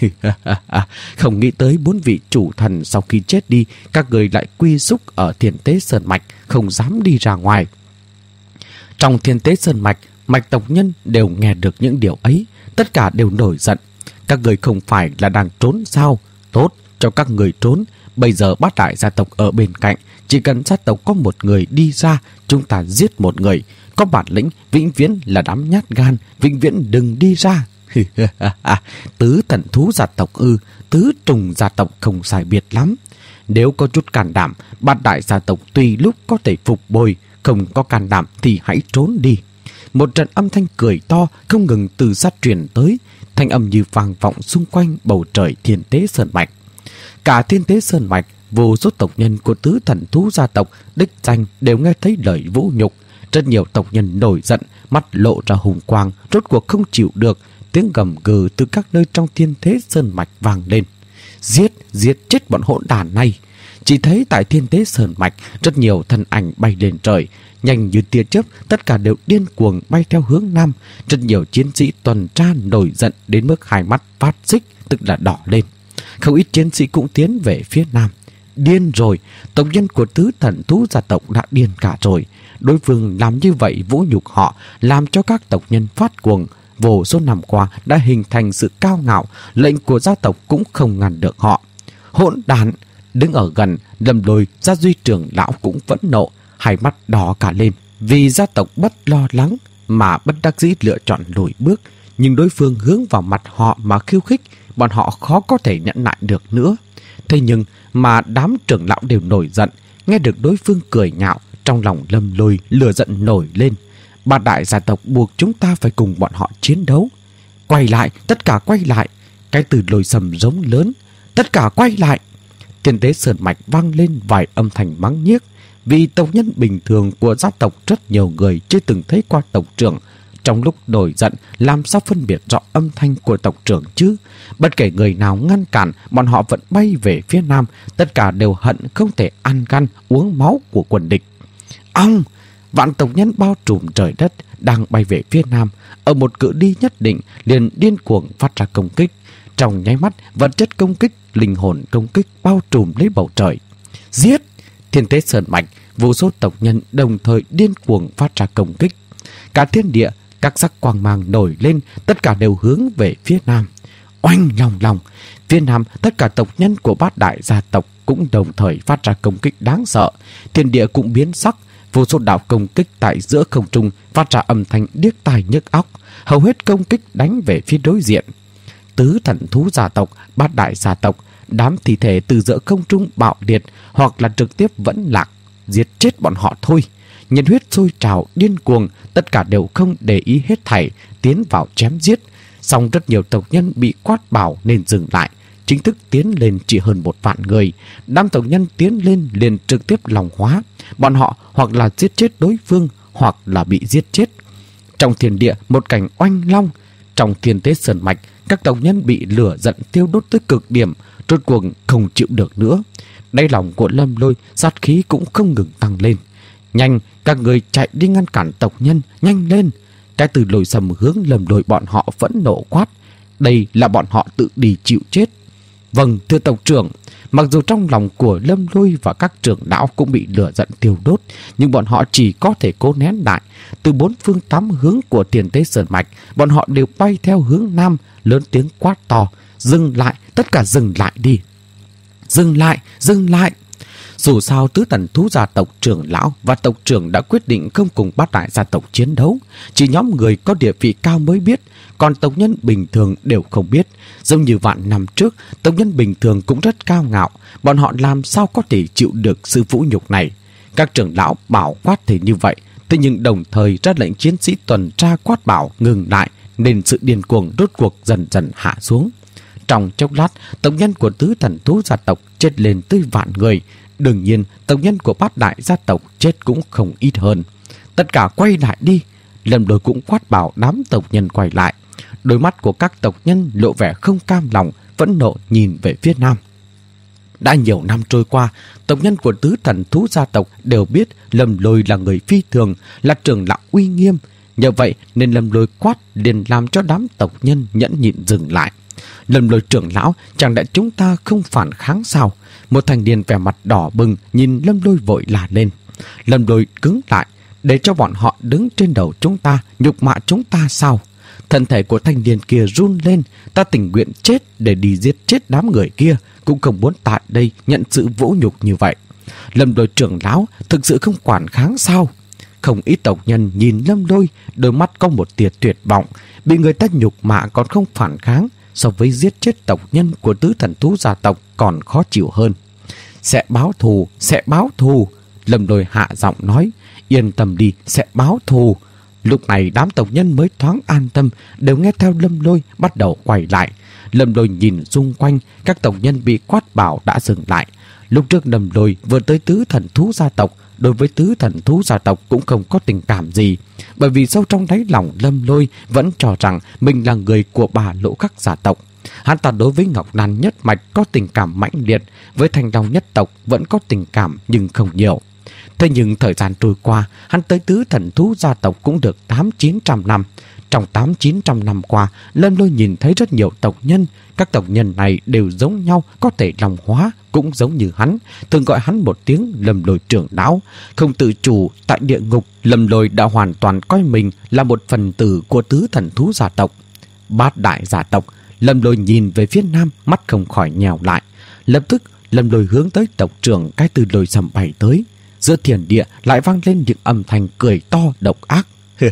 Không nghĩ tới bốn vị chủ thần sau khi chết đi, các người lại quy xúc ở Thiên Tế Sơn Mạch, không dám đi ra ngoài. Trong Thiên Tế Sơn Mạch, mạch tộc nhân đều nghe được những điều ấy, tất cả đều nổi giận. Các người không phải là đang trốn sao? Tốt, cho các người trốn. Bây giờ bát đại gia tộc ở bên cạnh, chỉ cần gia tộc có một người đi ra, chúng ta giết một người. Có bản lĩnh, vĩnh viễn là đám nhát gan, vĩnh viễn đừng đi ra. Tứ thần thú gia tộc ư? Tứ trùng gia tộc không sai biệt lắm. Nếu có chút can đảm, bát đại gia tộc tùy lúc có thể phục bồi. Không có can đảm thì hãy trốn đi. Một trận âm thanh cười to không ngừng từ sát truyền tới, thanh âm như vang vọng xung quanh bầu trời Thiên Tế Sơn Mạch. Cả Thiên Tế Sơn Mạch, vô số tộc nhân của tứ thần thú gia tộc đích danh đều nghe thấy lời vũ nhục. Rất nhiều tộc nhân nổi giận, mắt lộ ra hùng quang, rốt cuộc không chịu được. Tiếng gầm gừ từ các nơi trong Thiên Tế Sơn Mạch vang lên. Giết, giết chết bọn hỗn đản này. Chỉ thấy tại Thiên Tế Sơn Mạch, rất nhiều thân ảnh bay lên trời, nhanh như tia chớp, tất cả đều điên cuồng bay theo hướng Nam. Rất nhiều chiến sĩ tuần tra nổi giận đến mức hai mắt phát xích, tức là đỏ lên. Không ít chiến sĩ cũng tiến về phía Nam. Điên rồi, tộc nhân của tứ thần thú gia tộc đã điên cả rồi. Đối phương làm như vậy vũ nhục họ, làm cho các tộc nhân phát cuồng. Vô số năm qua đã hình thành sự cao ngạo, lệnh của gia tộc cũng không ngăn được họ. Hỗn đản! Đứng ở gần, Lâm Lôi, Gia Duy trưởng lão cũng vẫn nộ, hai mắt đỏ cả lên. Vì gia tộc bất lo lắng mà bất đắc dĩ lựa chọn lùi bước. Nhưng đối phương hướng vào mặt họ mà khiêu khích, bọn họ khó có thể nhẫn nại được nữa. Thế nhưng mà đám trưởng lão đều nổi giận, nghe được đối phương cười nhạo, trong lòng Lâm Lôi lửa giận nổi lên. Ba đại gia tộc buộc chúng ta phải cùng bọn họ chiến đấu. Quay lại, tất cả quay lại. Cái Từ Lôi Sâm giống lớn. Tất cả quay lại. Thiên Tế Sơn Mạch vang lên vài âm thanh mắng nhiếc. Vì tộc nhân bình thường của gia tộc rất nhiều người chưa từng thấy qua tộc trưởng. Trong lúc nổi giận, làm sao phân biệt rõ âm thanh của tộc trưởng chứ? Bất kể người nào ngăn cản, bọn họ vẫn bay về phía Nam. Tất cả đều hận không thể ăn gan uống máu của quân địch. Ong! Vạn tộc nhân bao trùm trời đất đang bay về phía Nam. Ở một cự ly nhất định liền điên cuồng phát ra công kích. Trong nháy mắt, vật chất công kích, linh hồn công kích bao trùm lấy bầu trời. Giết! Thiên Tế Sơn Mạch, vô số tộc nhân đồng thời điên cuồng phát ra công kích. Cả thiên địa, các sắc quang mang nổi lên, tất cả đều hướng về phía Nam. Oanh lòng lòng! Phía Nam, tất cả tộc nhân của bát đại gia tộc cũng đồng thời phát ra công kích đáng sợ. Thiên địa cũng biến sắc, vô số đạo công kích tại giữa không trung phát ra âm thanh điếc tai nhức óc. Hầu hết công kích đánh về phía đối diện. Tứ thần thú gia tộc, bát đại gia tộc, đám thi thể từ giữa không trung bạo liệt hoặc là trực tiếp vẫn lạc, giết chết bọn họ thôi. Nhiệt huyết sôi trào điên cuồng, tất cả đều không để ý hết thảy, tiến vào chém giết. Song rất nhiều tộc nhân bị quát bảo nên dừng lại, chính thức tiến lên chỉ hơn một vạn người. Đám tộc nhân tiến lên liền trực tiếp lòng hóa, bọn họ hoặc là giết chết đối phương hoặc là bị giết chết. Trong thiên địa một cảnh oanh long, trong Thiên Tế Sơn Mạch, các tộc nhân bị lửa giận tiêu đốt tới cực điểm, rốt cuộc không chịu được nữa. Đáy lòng của Lâm Lôi sát khí cũng không ngừng tăng lên. Nhanh, các người chạy đi ngăn cản tộc nhân, nhanh lên. Cái Từ Lôi Sầm hướng Lâm Lôi bọn họ phẫn nộ quát. Đây là bọn họ tự đi chịu chết. Vâng, thưa tộc trưởng. Mặc dù trong lòng của Lâm Lôi và các trưởng lão cũng bị lửa giận tiêu đốt, nhưng bọn họ chỉ có thể cố nén lại. Từ bốn phương tám hướng của Tiền Tế Sơn Mạch, bọn họ đều bay theo hướng nam, lớn tiếng quát to. Dừng lại, tất cả dừng lại đi. Dừng lại, dừng lại. Dù sao tứ thần thú gia tộc trưởng lão và tộc trưởng đã quyết định không cùng bát đại gia tộc chiến đấu. Chỉ nhóm người có địa vị cao mới biết, còn tộc nhân bình thường đều không biết. Giống như vạn năm trước, tộc nhân bình thường cũng rất cao ngạo. Bọn họ làm sao có thể chịu được sự vũ nhục này. Các trưởng lão bảo quát thì như vậy, thế nhưng đồng thời ra lệnh chiến sĩ tuần tra quát bảo ngừng lại, nên sự điên cuồng rốt cuộc dần dần hạ xuống. Trong chốc lát, tộc nhân của tứ thần thú gia tộc chết lên tới vạn người. Đương nhiên, tộc nhân của bát đại gia tộc chết cũng không ít hơn. Tất cả quay lại đi. Lâm Lôi cũng quát bảo đám tộc nhân quay lại. Đôi mắt của các tộc nhân lộ vẻ không cam lòng, phẫn nộ nhìn về phía nam. Đã nhiều năm trôi qua, tộc nhân của tứ thần thú gia tộc đều biết Lâm Lôi là người phi thường, là trưởng lão uy nghiêm. Nhờ vậy nên Lâm Lôi quát liền làm cho đám tộc nhân nhẫn nhịn dừng lại. Lâm Lôi trưởng lão, chẳng lẽ chúng ta không phản kháng sao? Một thanh niên vẻ mặt đỏ bừng nhìn Lâm Lôi vội la lên. Lâm Lôi cứng lại, để cho bọn họ đứng trên đầu chúng ta, nhục mạ chúng ta sao? Thân thể của thanh niên kia run lên. Ta tình nguyện chết để đi giết chết đám người kia, cũng không muốn tại đây nhận sự vũ nhục như vậy. Lâm Lôi trưởng lão thực sự không quản kháng sao? Không ít tộc nhân nhìn Lâm Lôi, đôi mắt có một tia tuyệt vọng. Bị người ta nhục mạ còn không phản kháng, so với giết chết tộc nhân của tứ thần thú gia tộc còn khó chịu hơn. Sẽ báo thù, sẽ báo thù. Lâm Lôi hạ giọng nói. Yên tâm đi, sẽ báo thù. Lúc này đám tộc nhân mới thoáng an tâm, đều nghe theo Lâm Lôi bắt đầu quay lại. Lâm Lôi nhìn xung quanh, các tộc nhân bị quát bảo đã dừng lại. Lúc trước Lâm Lôi vừa tới tứ thần thú gia tộc, đối với tứ thần thú gia tộc cũng không có tình cảm gì, bởi vì sâu trong đáy lòng Lâm Lôi vẫn cho rằng mình là người của bà Lỗ Khắc gia tộc. Hắn ta đối với Ngọc Lan nhất mạch có tình cảm mãnh liệt, với Thanh Long nhất tộc vẫn có tình cảm nhưng không nhiều. Thế nhưng thời gian trôi qua, hắn tới tứ thần thú gia tộc cũng được tám chín trăm năm. Trong tám chín trăm năm qua, Lâm Lôi nhìn thấy rất nhiều tộc nhân. Các tộc nhân này đều giống nhau, có thể lòng hóa, cũng giống như hắn, thường gọi hắn một tiếng Lâm Lôi trưởng lão. Không tự chủ, tại địa ngục, Lâm Lôi đã hoàn toàn coi mình là một phần tử của tứ thần thú gia tộc. Bát đại gia tộc, Lâm Lôi nhìn về phía nam, mắt không khỏi nhèo lại. Lập tức, Lâm Lôi hướng tới tộc trưởng Cái Từ Lôi Sầm bay tới. Giữa thiền địa lại vang lên những âm thanh cười to độc ác.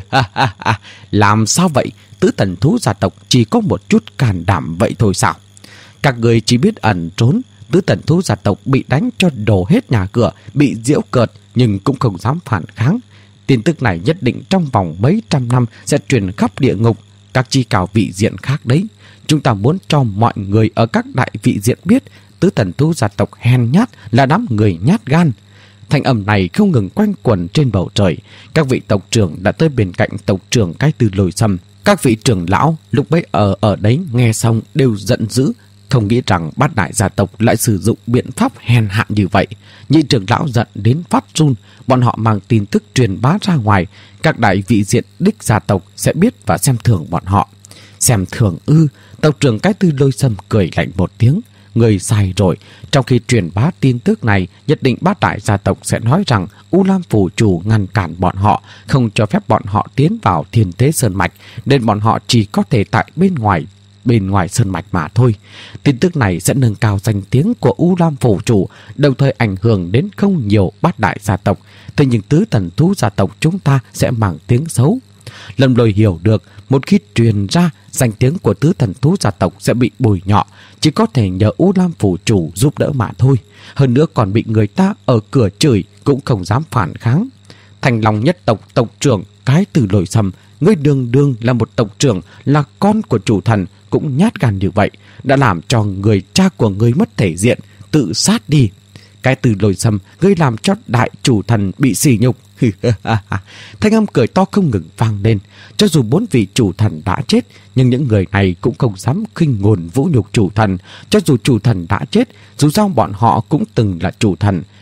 Làm sao vậy? Tứ thần thú gia tộc chỉ có một chút can đảm vậy thôi sao? Các người chỉ biết ẩn trốn. Tứ thần thú gia tộc bị đánh cho đổ hết nhà cửa, bị giễu cợt, nhưng cũng không dám phản kháng. Tin tức này nhất định trong vòng mấy trăm năm sẽ truyền khắp địa ngục, các chi cào vị diện khác đấy. Chúng ta muốn cho mọi người ở các đại vị diện biết tứ thần thú gia tộc hèn nhát là đám người nhát gan. Thanh âm này không ngừng quanh quẩn trên bầu trời. Các vị tộc trưởng đã tới bên cạnh tộc trưởng Cái Từ Lôi Sầm. Các vị trưởng lão lúc bấy ở ở đấy nghe xong đều giận dữ, không nghĩ rằng bát đại gia tộc lại sử dụng biện pháp hèn hạ như vậy. Nhị trưởng lão giận đến phát run. Bọn họ mang tin tức truyền bá ra ngoài, các đại vị diện đích gia tộc sẽ biết và xem thường bọn họ. Xem thường ư? Tộc trưởng Cái Từ Lôi Sầm cười lạnh một tiếng. Người sai rồi. Trong khi truyền bá tin tức này, nhất định bát đại gia tộc sẽ nói rằng U Lam phủ chủ ngăn cản bọn họ, không cho phép bọn họ tiến vào Thiên Tế Sơn Mạch, nên bọn họ chỉ có thể tại bên ngoài bên ngoài sơn mạch mà thôi. Tin tức này sẽ nâng cao danh tiếng của U Lam phủ chủ, đồng thời ảnh hưởng đến không nhiều bát đại gia tộc. Thế nhưng tứ thần thú gia tộc chúng ta sẽ mang tiếng xấu. Lâm Lôi hiểu được, một khi truyền ra, danh tiếng của tứ thần thú gia tộc sẽ bị bồi nhọ, chỉ có thể nhờ U Lam phủ chủ giúp đỡ mà thôi. Hơn nữa còn bị người ta ở cửa chửi, cũng không dám phản kháng. Thanh Long nhất tộc tộc trưởng Cái Từ Lôi Sầm, ngươi đường đường là một tộc trưởng, là con của chủ thần, cũng nhát gan như vậy, đã làm cho người cha của ngươi mất thể diện, tự sát đi. Cái Từ Lôi Sầm, ngươi làm cho đại chủ thần bị sỉ nhục. Thanh âm cười to không ngừng vang lên. Cho dù bốn vị chủ thần đã chết, nhưng những người này cũng không dám khinh ngôn vũ nhục chủ thần. Cho dù chủ thần đã chết, dù sao bọn họ cũng từng là chủ thần.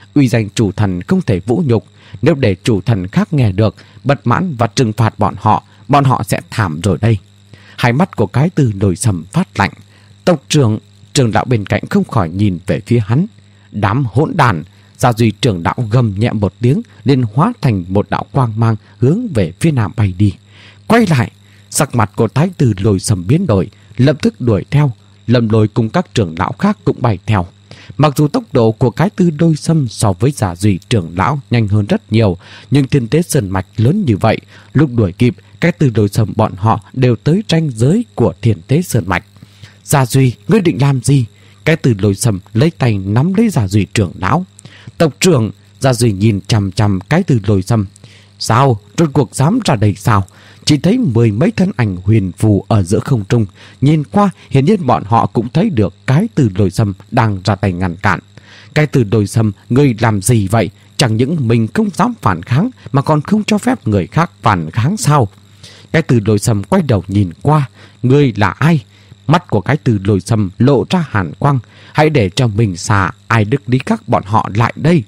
uy danh chủ thần không thể vũ nhục. Nếu để chủ thần khác nghe được, bất mãn và trừng phạt bọn họ, bọn họ sẽ thảm rồi đây. Hai mắt của cái từ Lôi Sâm phát lạnh. Tộc trưởng, trưởng lão bên cạnh không khỏi nhìn về phía hắn. Đám hỗn đàn! Gia Duy trưởng lão gầm nhẹ một tiếng, liền hóa thành một đạo quang mang hướng về phía nam bay đi. Quay lại! Sắc mặt của thái tử Lôi Sâm biến đổi, lập tức đuổi theo. Lâm Lôi cùng các trưởng lão khác cũng bay theo. Mặc dù tốc độ của cái tư Lôi Sâm so với Gia Duy trưởng lão nhanh hơn rất nhiều, nhưng Thiên Tế Sơn Mạch lớn như vậy, lúc đuổi kịp, cái tư Lôi Sâm bọn họ đều tới ranh giới của Thiên Tế Sơn Mạch. Gia Duy, ngươi định làm gì? Cái tư Lôi Sâm lấy tay nắm lấy Gia Duy trưởng lão. Tộc trưởng! Gia Duy nhìn chằm chằm cái tư Lôi Sâm. Sao? Rốt cuộc dám ra đây sao? Chỉ thấy mười mấy thân ảnh huyền phù ở giữa không trung. Nhìn qua, hiển nhiên bọn họ cũng thấy được cái từ Lôi Sâm đang ra tay ngăn cản. Cái từ Lôi Sâm, ngươi làm gì vậy? Chẳng những mình không dám phản kháng, mà còn không cho phép người khác phản kháng sao? Cái từ Lôi Sâm quay đầu nhìn qua. Ngươi là ai? Mắt của cái từ Lôi Sâm lộ ra hàn quang. Hãy để cho mình xà ai đức lý các bọn họ lại đây.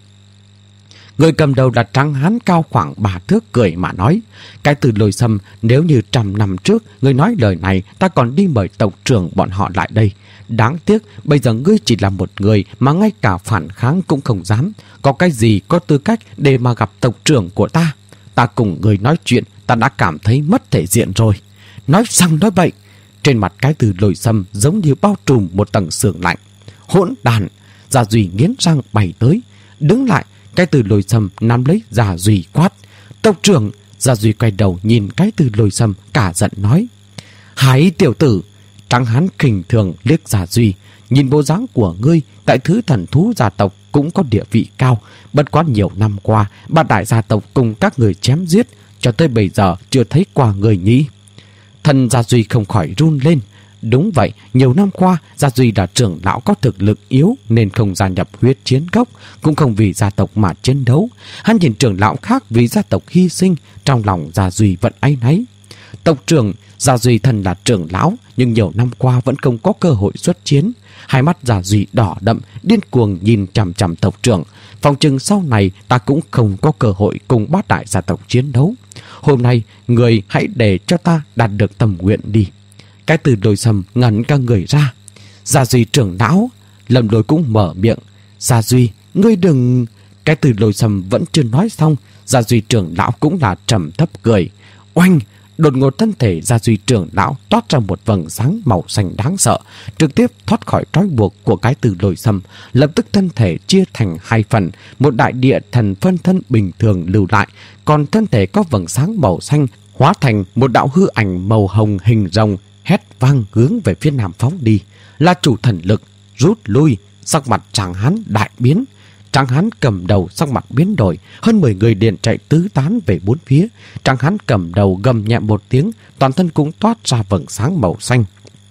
Người cầm đầu là trắng hán cao khoảng ba thước, cười mà nói. Cái từ Lôi Sâm, nếu như trăm năm trước ngươi nói lời này, ta còn đi mời tộc trưởng bọn họ lại đây. Đáng tiếc bây giờ ngươi chỉ là một người mà ngay cả phản kháng cũng không dám. Có cái gì có tư cách để mà gặp tộc trưởng của ta? Ta cùng người nói chuyện, ta đã cảm thấy mất thể diện rồi. Nói xong nói bậy. Trên mặt cái từ Lôi Sâm giống như bao trùm một tầng sương lạnh. Hỗn đàn! Gia Duy nghiến răng bay tới. Đứng lại! Cái từ Lôi Sâm nắm lấy Gia Duy quát. Tộc trưởng! Gia Duy quay đầu nhìn cái từ Lôi Sâm cả giận nói. Hãy tiểu tử! Trắng hán khinh thường liếc Gia Duy. Nhìn bộ dáng của ngươi, tại thứ thần thú gia tộc cũng có địa vị cao. Bất quá nhiều năm qua, ba đại gia tộc cùng các người chém giết, cho tới bây giờ chưa thấy qua người nhỉ. Thần Gia Duy không khỏi run lên. Đúng vậy, nhiều năm qua, Gia Duy là trưởng lão có thực lực yếu nên không gia nhập huyết chiến cốc, cũng không vì gia tộc mà chiến đấu. Hắn nhìn trưởng lão khác vì gia tộc hy sinh, trong lòng Gia Duy vẫn áy náy. Tộc trưởng, Gia Duy thần là trưởng lão, nhưng nhiều năm qua vẫn không có cơ hội xuất chiến. Hai mắt Gia Duy đỏ đậm, điên cuồng nhìn chằm chằm tộc trưởng. Phòng chừng sau này ta cũng không có cơ hội cùng bát đại gia tộc chiến đấu. Hôm nay, người hãy để cho ta đạt được tâm nguyện đi. Cái từ Lôi Sâm ngẩn cả người ra. Gia Duy trưởng lão! Lâm Lôi cũng mở miệng. Gia Duy, ngươi đừng... Cái từ Lôi Sâm vẫn chưa nói xong. Gia Duy trưởng lão cũng là trầm thấp cười. Oanh! Đột ngột thân thể Gia Duy trưởng lão toát ra một vầng sáng màu xanh đáng sợ, trực tiếp thoát khỏi trói buộc của cái từ Lôi Sâm. Lập tức thân thể chia thành hai phần, một đại địa thần phân thân bình thường lưu lại, còn thân thể có vầng sáng màu xanh hóa thành một đạo hư ảnh màu hồng hình rồng, hét vang hướng về phía nam phóng đi. Là chủ thần lực! Rút lui! Sắc mặt Tráng Hán đại biến. Tráng Hán cầm đầu sắc mặt biến đổi, hơn mười người liền chạy tứ tán về bốn phía. Tráng Hán cầm đầu gầm nhẹ một tiếng, toàn thân cũng toát ra vầng sáng màu xanh.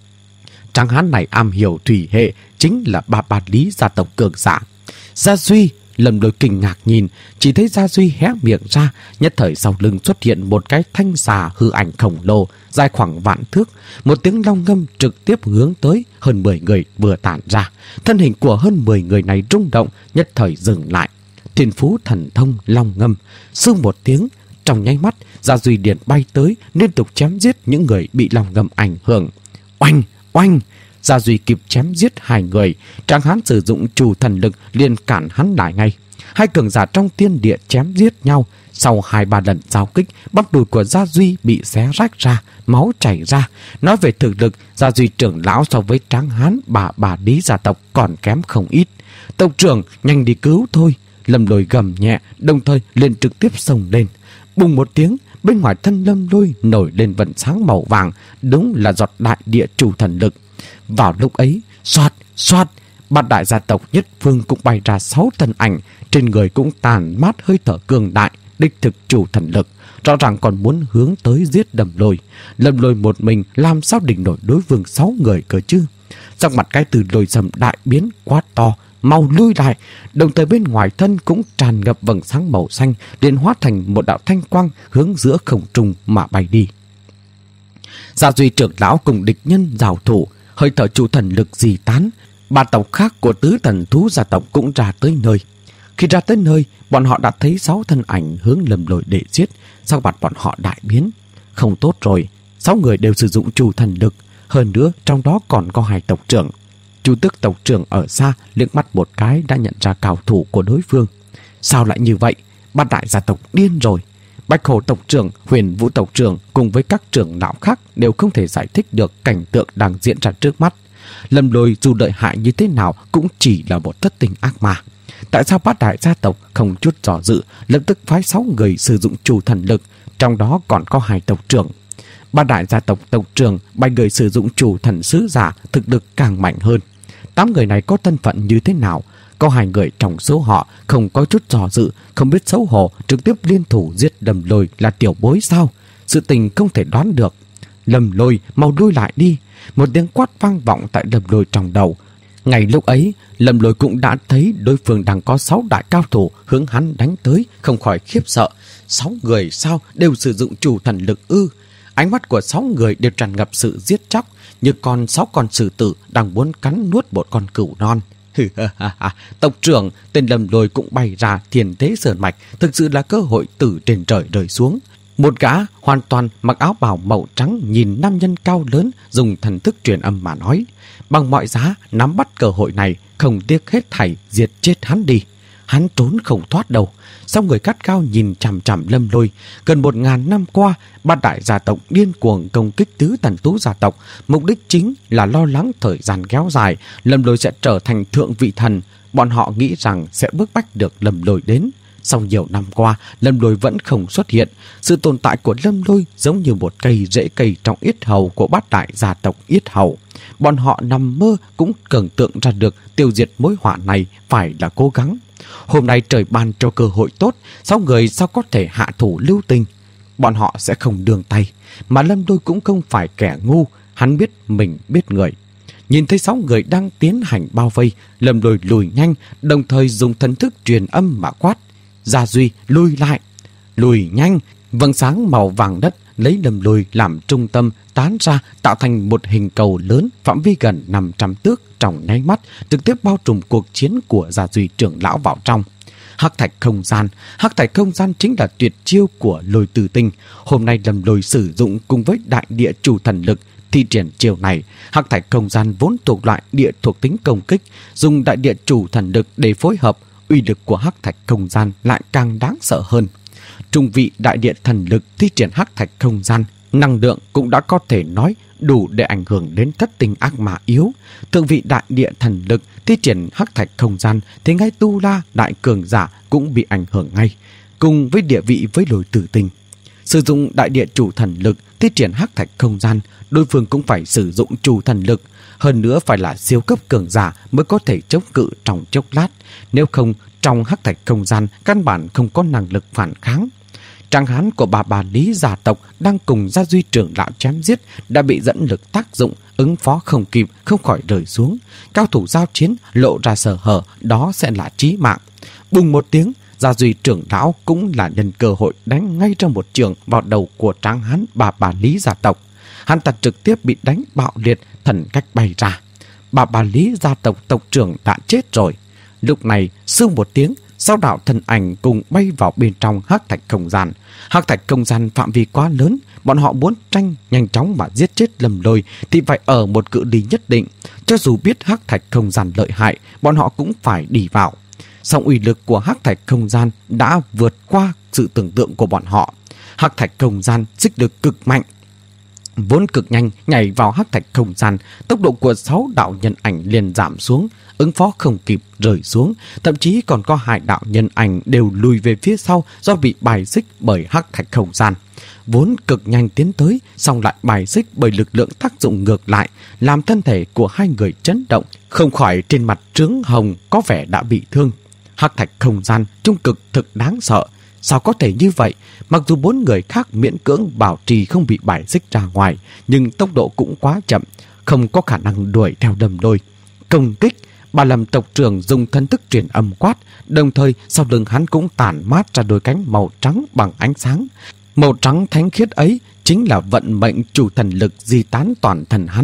Tráng Hán này am hiểu thủy hệ, chính là ba ba lý gia tộc cường giả. Gia Duy! Lâm Lôi kinh ngạc nhìn, chỉ thấy Gia Duy hé miệng ra, nhất thời sau lưng xuất hiện một cái thanh xà hư ảnh khổng lồ, dài khoảng vạn thước. Một tiếng long ngâm trực tiếp hướng tới hơn mười người vừa tản ra. Thân hình của hơn mười người này rung động, nhất thời dừng lại. Thiên phú thần thông long ngâm, sư một tiếng, trong nháy mắt, Gia Duy điện bay tới, liên tục chém giết những người bị long ngâm ảnh hưởng. Oanh! Oanh! Gia Duy kịp chém giết hai người. Tráng Hán sử dụng chủ thần lực liền cản hắn lại ngay. Hai cường giả trong tiên địa chém giết nhau. Sau hai ba lần giao kích, bắp đùi của Gia Duy bị xé rách ra, máu chảy ra. Nói về thực lực, Gia Duy trưởng lão so với Tráng Hán bà bà lý gia tộc còn kém không ít. Tộc trưởng, nhanh đi cứu thôi! Lâm Lôi gầm nhẹ, đồng thời liền trực tiếp xông lên. Bùng một tiếng, bên ngoài thân Lâm Lôi nổi lên vầng sáng màu vàng, đúng là giọt đại địa chủ thần lực. Vào lúc ấy, xoát, xoát, bát đại gia tộc nhất phương cũng bay ra sáu thân ảnh, trên người cũng tàn mát hơi thở cường đại, đích thực chủ thần lực, rõ ràng còn muốn hướng tới giết Lâm Lôi. Lâm Lôi một mình làm sao đỉnh nổi đối phương sáu người cơ chứ? Sắc mặt cái từ Lôi Sâm đại biến, quát to, mau lui lại. Đồng thời bên ngoài thân cũng tràn ngập vầng sáng màu xanh, liền hóa thành một đạo thanh quang hướng giữa không trung mà bay đi. Gia Duy trưởng lão cùng địch nhân giao thủ, hơi thở chủ thần lực dì tán. Ba tộc khác của tứ thần thú gia tộc cũng ra tới nơi. Khi ra tới nơi, bọn họ đã thấy sáu thân ảnh hướng Lâm Lôi để giết. Sắc mặt bọn họ đại biến. Không tốt rồi, sáu người đều sử dụng chủ thần lực, hơn nữa trong đó còn có hai tộc trưởng. Chu Tước tộc trưởng ở xa liếc mắt một cái đã nhận ra cao thủ của đối phương. Sao lại như vậy? Bát đại gia tộc điên rồi. Bạch Hổ tộc trưởng, Huyền Vũ tộc trưởng cùng với các trưởng lão khác đều không thể giải thích được cảnh tượng đang diễn ra trước mắt. Lâm Lôi dù lợi hại như thế nào cũng chỉ là một thất tình ác ma. Tại sao bát đại gia tộc không chút dò dự lập tức phái sáu người sử dụng chủ thần lực, trong đó còn có hai tộc trưởng? Bát đại gia tộc tộc trưởng bảy người sử dụng chủ thần sứ giả thực lực càng mạnh hơn. Tám người này có thân phận như thế nào? Có hai người trong số họ không có chút dò dự, không biết xấu hổ, trực tiếp liên thủ giết Lâm Lôi là tiểu bối sao? Sự tình không thể đoán được. Lâm Lôi, mau lui lại đi! Một tiếng quát vang vọng tại Lâm Lôi trong đầu. Ngay lúc ấy, Lâm Lôi cũng đã thấy đối phương đang có sáu đại cao thủ hướng hắn đánh tới, không khỏi khiếp sợ. Sáu người sao đều sử dụng chủ thần lực ư? Ánh mắt của sáu người đều tràn ngập sự giết chóc, như con sáu con sử tử đang muốn cắn nuốt một con cừu non. Tộc trưởng, tên Lâm Lôi cũng bày ra thiên thế sơn mạch, thực sự là cơ hội từ trên trời rơi xuống. Một gã hoàn toàn mặc áo bào màu trắng nhìn nam nhân cao lớn dùng thần thức truyền âm mà nói, bằng mọi giá nắm bắt cơ hội này, không tiếc hết thảy diệt chết hắn đi. Hắn trốn không thoát đâu. Sau người cắt cao nhìn chằm chằm Lâm Lôi. Gần một ngàn năm qua, bát đại gia tộc điên cuồng công kích tứ thần tú gia tộc, mục đích chính là lo lắng thời gian kéo dài Lâm Lôi sẽ trở thành thượng vị thần. Bọn họ nghĩ rằng sẽ bức bách được Lâm Lôi đến. Sau nhiều năm qua, Lâm Lôi vẫn không xuất hiện. Sự tồn tại của Lâm Lôi giống như một cây rễ cây trong yết hầu của bát đại gia tộc yết hầu. Bọn họ nằm mơ cũng tưởng tượng ra được tiêu diệt mối họa này phải là cố gắng. Hôm nay trời ban cho cơ hội tốt, sáu người sao có thể hạ thủ lưu tình? Bọn họ sẽ không đường tay. Mà Lâm Lôi cũng không phải kẻ ngu, hắn biết mình biết người. Nhìn thấy sáu người đang tiến hành bao vây, Lâm Lôi lùi nhanh, đồng thời dùng thần thức truyền âm mà quát: Gia Duy, lùi lại! Lùi nhanh! Vầng sáng màu vàng đất lấy Lâm Lôi làm trung tâm tán ra, tạo thành một hình cầu lớn phạm vi gần năm trăm thước, trong nháy mắt trực tiếp bao trùm cuộc chiến của Gia Duy trưởng lão vào trong. Hắc thạch không gian, hắc thạch không gian chính là tuyệt chiêu của Lôi Tử Tinh. Hôm nay Lâm Lôi sử dụng cùng với đại địa chủ thần lực thi triển chiêu này. Hắc thạch không gian vốn thuộc loại địa thuộc tính công kích, dùng đại địa chủ thần lực để phối hợp, uy lực của hắc thạch không gian lại càng đáng sợ hơn. Trung vị đại địa thần lực thi triển hắc thạch không gian, năng lượng cũng đã có thể nói đủ để ảnh hưởng đến thất tình ác ma yếu. Thượng vị đại địa thần lực thi triển hắc thạch không gian thì ngay tu la đại cường giả cũng bị ảnh hưởng ngay, cùng với địa vị với Lôi Tử Tinh. Sử dụng đại địa chủ thần lực thi triển hắc thạch không gian, đối phương cũng phải sử dụng chủ thần lực, hơn nữa phải là siêu cấp cường giả mới có thể chống cự trong chốc lát, nếu không trong hắc thạch không gian căn bản không có năng lực phản kháng. Tráng hán của bà bà Lý gia tộc đang cùng Gia Duy trưởng lão chém giết đã bị dẫn lực tác dụng, ứng phó không kịp, không khỏi rơi xuống. Cao thủ giao chiến lộ ra sơ hở, đó sẽ là chí mạng. Bùng một tiếng, Gia Duy trưởng lão cũng là nhân cơ hội đánh ngay trong một trường vào đầu của tráng hán bà bà Lý gia tộc. Hắn ta trực tiếp bị đánh bạo liệt, thần cách bay ra. Bà bà Lý gia tộc tộc trưởng đã chết rồi. Lúc này sưu một tiếng, sáu đạo thân ảnh cùng bay vào bên trong hắc thạch không gian. Hắc thạch không gian phạm vi quá lớn, bọn họ muốn tranh nhanh chóng mà giết chết Lâm Lôi thì phải ở một cự ly nhất định. Cho dù biết hắc thạch không gian lợi hại, bọn họ cũng phải đi vào. Song uy lực của hắc thạch không gian đã vượt qua sự tưởng tượng của bọn họ. Hắc thạch không gian xích lực cực mạnh, vốn cực nhanh nhảy vào hắc thạch không gian, tốc độ của sáu đạo nhân ảnh liền giảm xuống, ứng phó không kịp rơi xuống, thậm chí còn có hai đạo nhân ảnh đều lùi về phía sau do bị bài xích bởi hắc thạch không gian. Vốn cực nhanh tiến tới, song lại bài xích bởi lực lượng tác dụng ngược lại, làm thân thể của hai người chấn động, không khỏi trên mặt trướng hồng có vẻ đã bị thương. Hắc thạch không gian trung cực thực đáng sợ. Sao có thể như vậy? Mặc dù bốn người khác miễn cưỡng bảo trì không bị bài xích ra ngoài, nhưng tốc độ cũng quá chậm, không có khả năng đuổi theo Lâm Lôi. Công kích, bà Lâm tộc trưởng dùng thân thức truyền âm quát, đồng thời sau lưng hắn cũng tản mát ra đôi cánh màu trắng bằng ánh sáng. Màu trắng thánh khiết ấy chính là vận mệnh chủ thần lực di tán toàn thân hắn.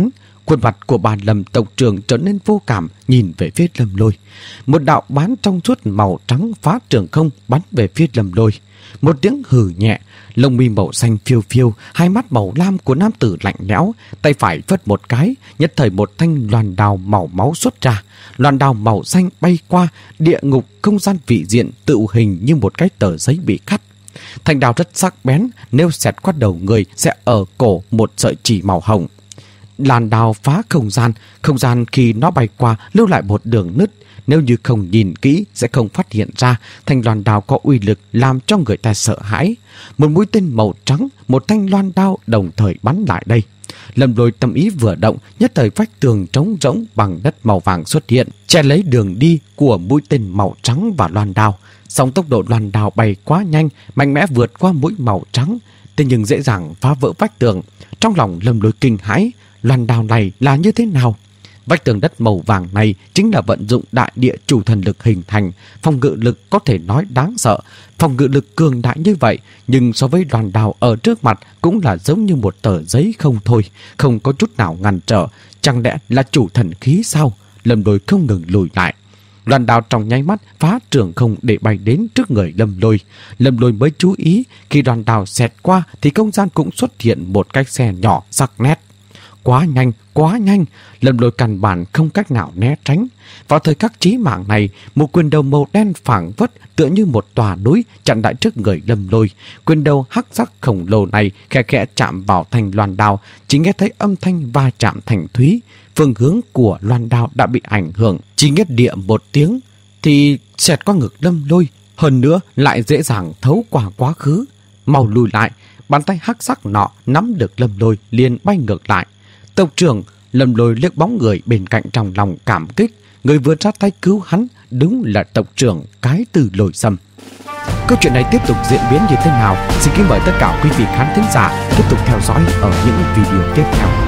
Khuôn mặt của bà Lâm tộc trưởng trở nên vô cảm, nhìn về phía Lâm Lôi. Một đạo bán trong suốt màu trắng phá trường không bắn về phía Lâm Lôi. Một tiếng hừ nhẹ, lông mi màu xanh phiêu phiêu, hai mắt màu lam của nam tử lạnh lẽo, tay phải phất một cái, nhất thời một thanh loan đao màu máu xuất ra. Loan đao màu xanh bay qua địa ngục không gian vị diện, tự hình như một cái tờ giấy bị cắt. Thanh đao rất sắc bén, nếu xẹt qua đầu người sẽ ở cổ một sợi chỉ màu hồng. Làn đao phá không gian, không gian khi nó bay qua lưu lại một đường nứt. Nếu như không nhìn kỹ sẽ không phát hiện ra thanh loan đao có uy lực làm cho người ta sợ hãi. Một mũi tên màu trắng, một thanh loan đao đồng thời bắn lại đây. Lâm Lôi tâm ý vừa động, nhất thời vách tường trống rỗng bằng đất màu vàng xuất hiện, che lấy đường đi của mũi tên màu trắng và loan đao. Song tốc độ loan đao bay quá nhanh, mạnh mẽ vượt qua mũi màu trắng, thế nhưng dễ dàng phá vỡ vách tường. Trong lòng Lâm Lôi kinh hãi, loan đao này là như thế nào? Vách tường đất màu vàng này chính là vận dụng đại địa chủ thần lực hình thành, phòng ngự lực có thể nói đáng sợ. Phòng ngự lực cường đại như vậy, nhưng so với loan đao ở trước mặt cũng là giống như một tờ giấy không thôi, không có chút nào ngăn trở. Chẳng lẽ là chủ thần khí sao? Lâm Lôi không ngừng lùi lại. Loan đao trong nháy mắt phá trường không để bay đến trước người Lâm Lôi. Lâm Lôi mới chú ý, khi loan đao xẹt qua thì không gian cũng xuất hiện một cái xe nhỏ sắc nét. Quá nhanh, quá nhanh, Lâm Lôi căn bản không cách nào né tránh. Vào thời khắc chí mạng này, một quyền đầu màu đen phảng phất tựa như một tòa núi chặn lại trước người Lâm Lôi. Quyền đầu hắc sắc khổng lồ này khẽ khẽ chạm vào thanh loan đao, chỉ nghe thấy âm thanh va chạm thành thúy. Phương hướng của loan đao đã bị ảnh hưởng, chỉ nghe địa một tiếng thì xẹt qua ngực Lâm Lôi, hơn nữa lại dễ dàng thấu qua quá khứ. Mau lùi lại, bàn tay hắc sắc nọ nắm được Lâm Lôi liền bay ngược lại. Tộc trưởng, Lâm Lôi liếc bóng người bên cạnh trong lòng cảm kích. Người vừa ra tay cứu hắn đúng là tộc trưởng Cái Từ Lôi Sâm. Câu chuyện này tiếp tục diễn biến như thế nào? Xin kính mời tất cả quý vị khán thính giả tiếp tục theo dõi ở những video tiếp theo.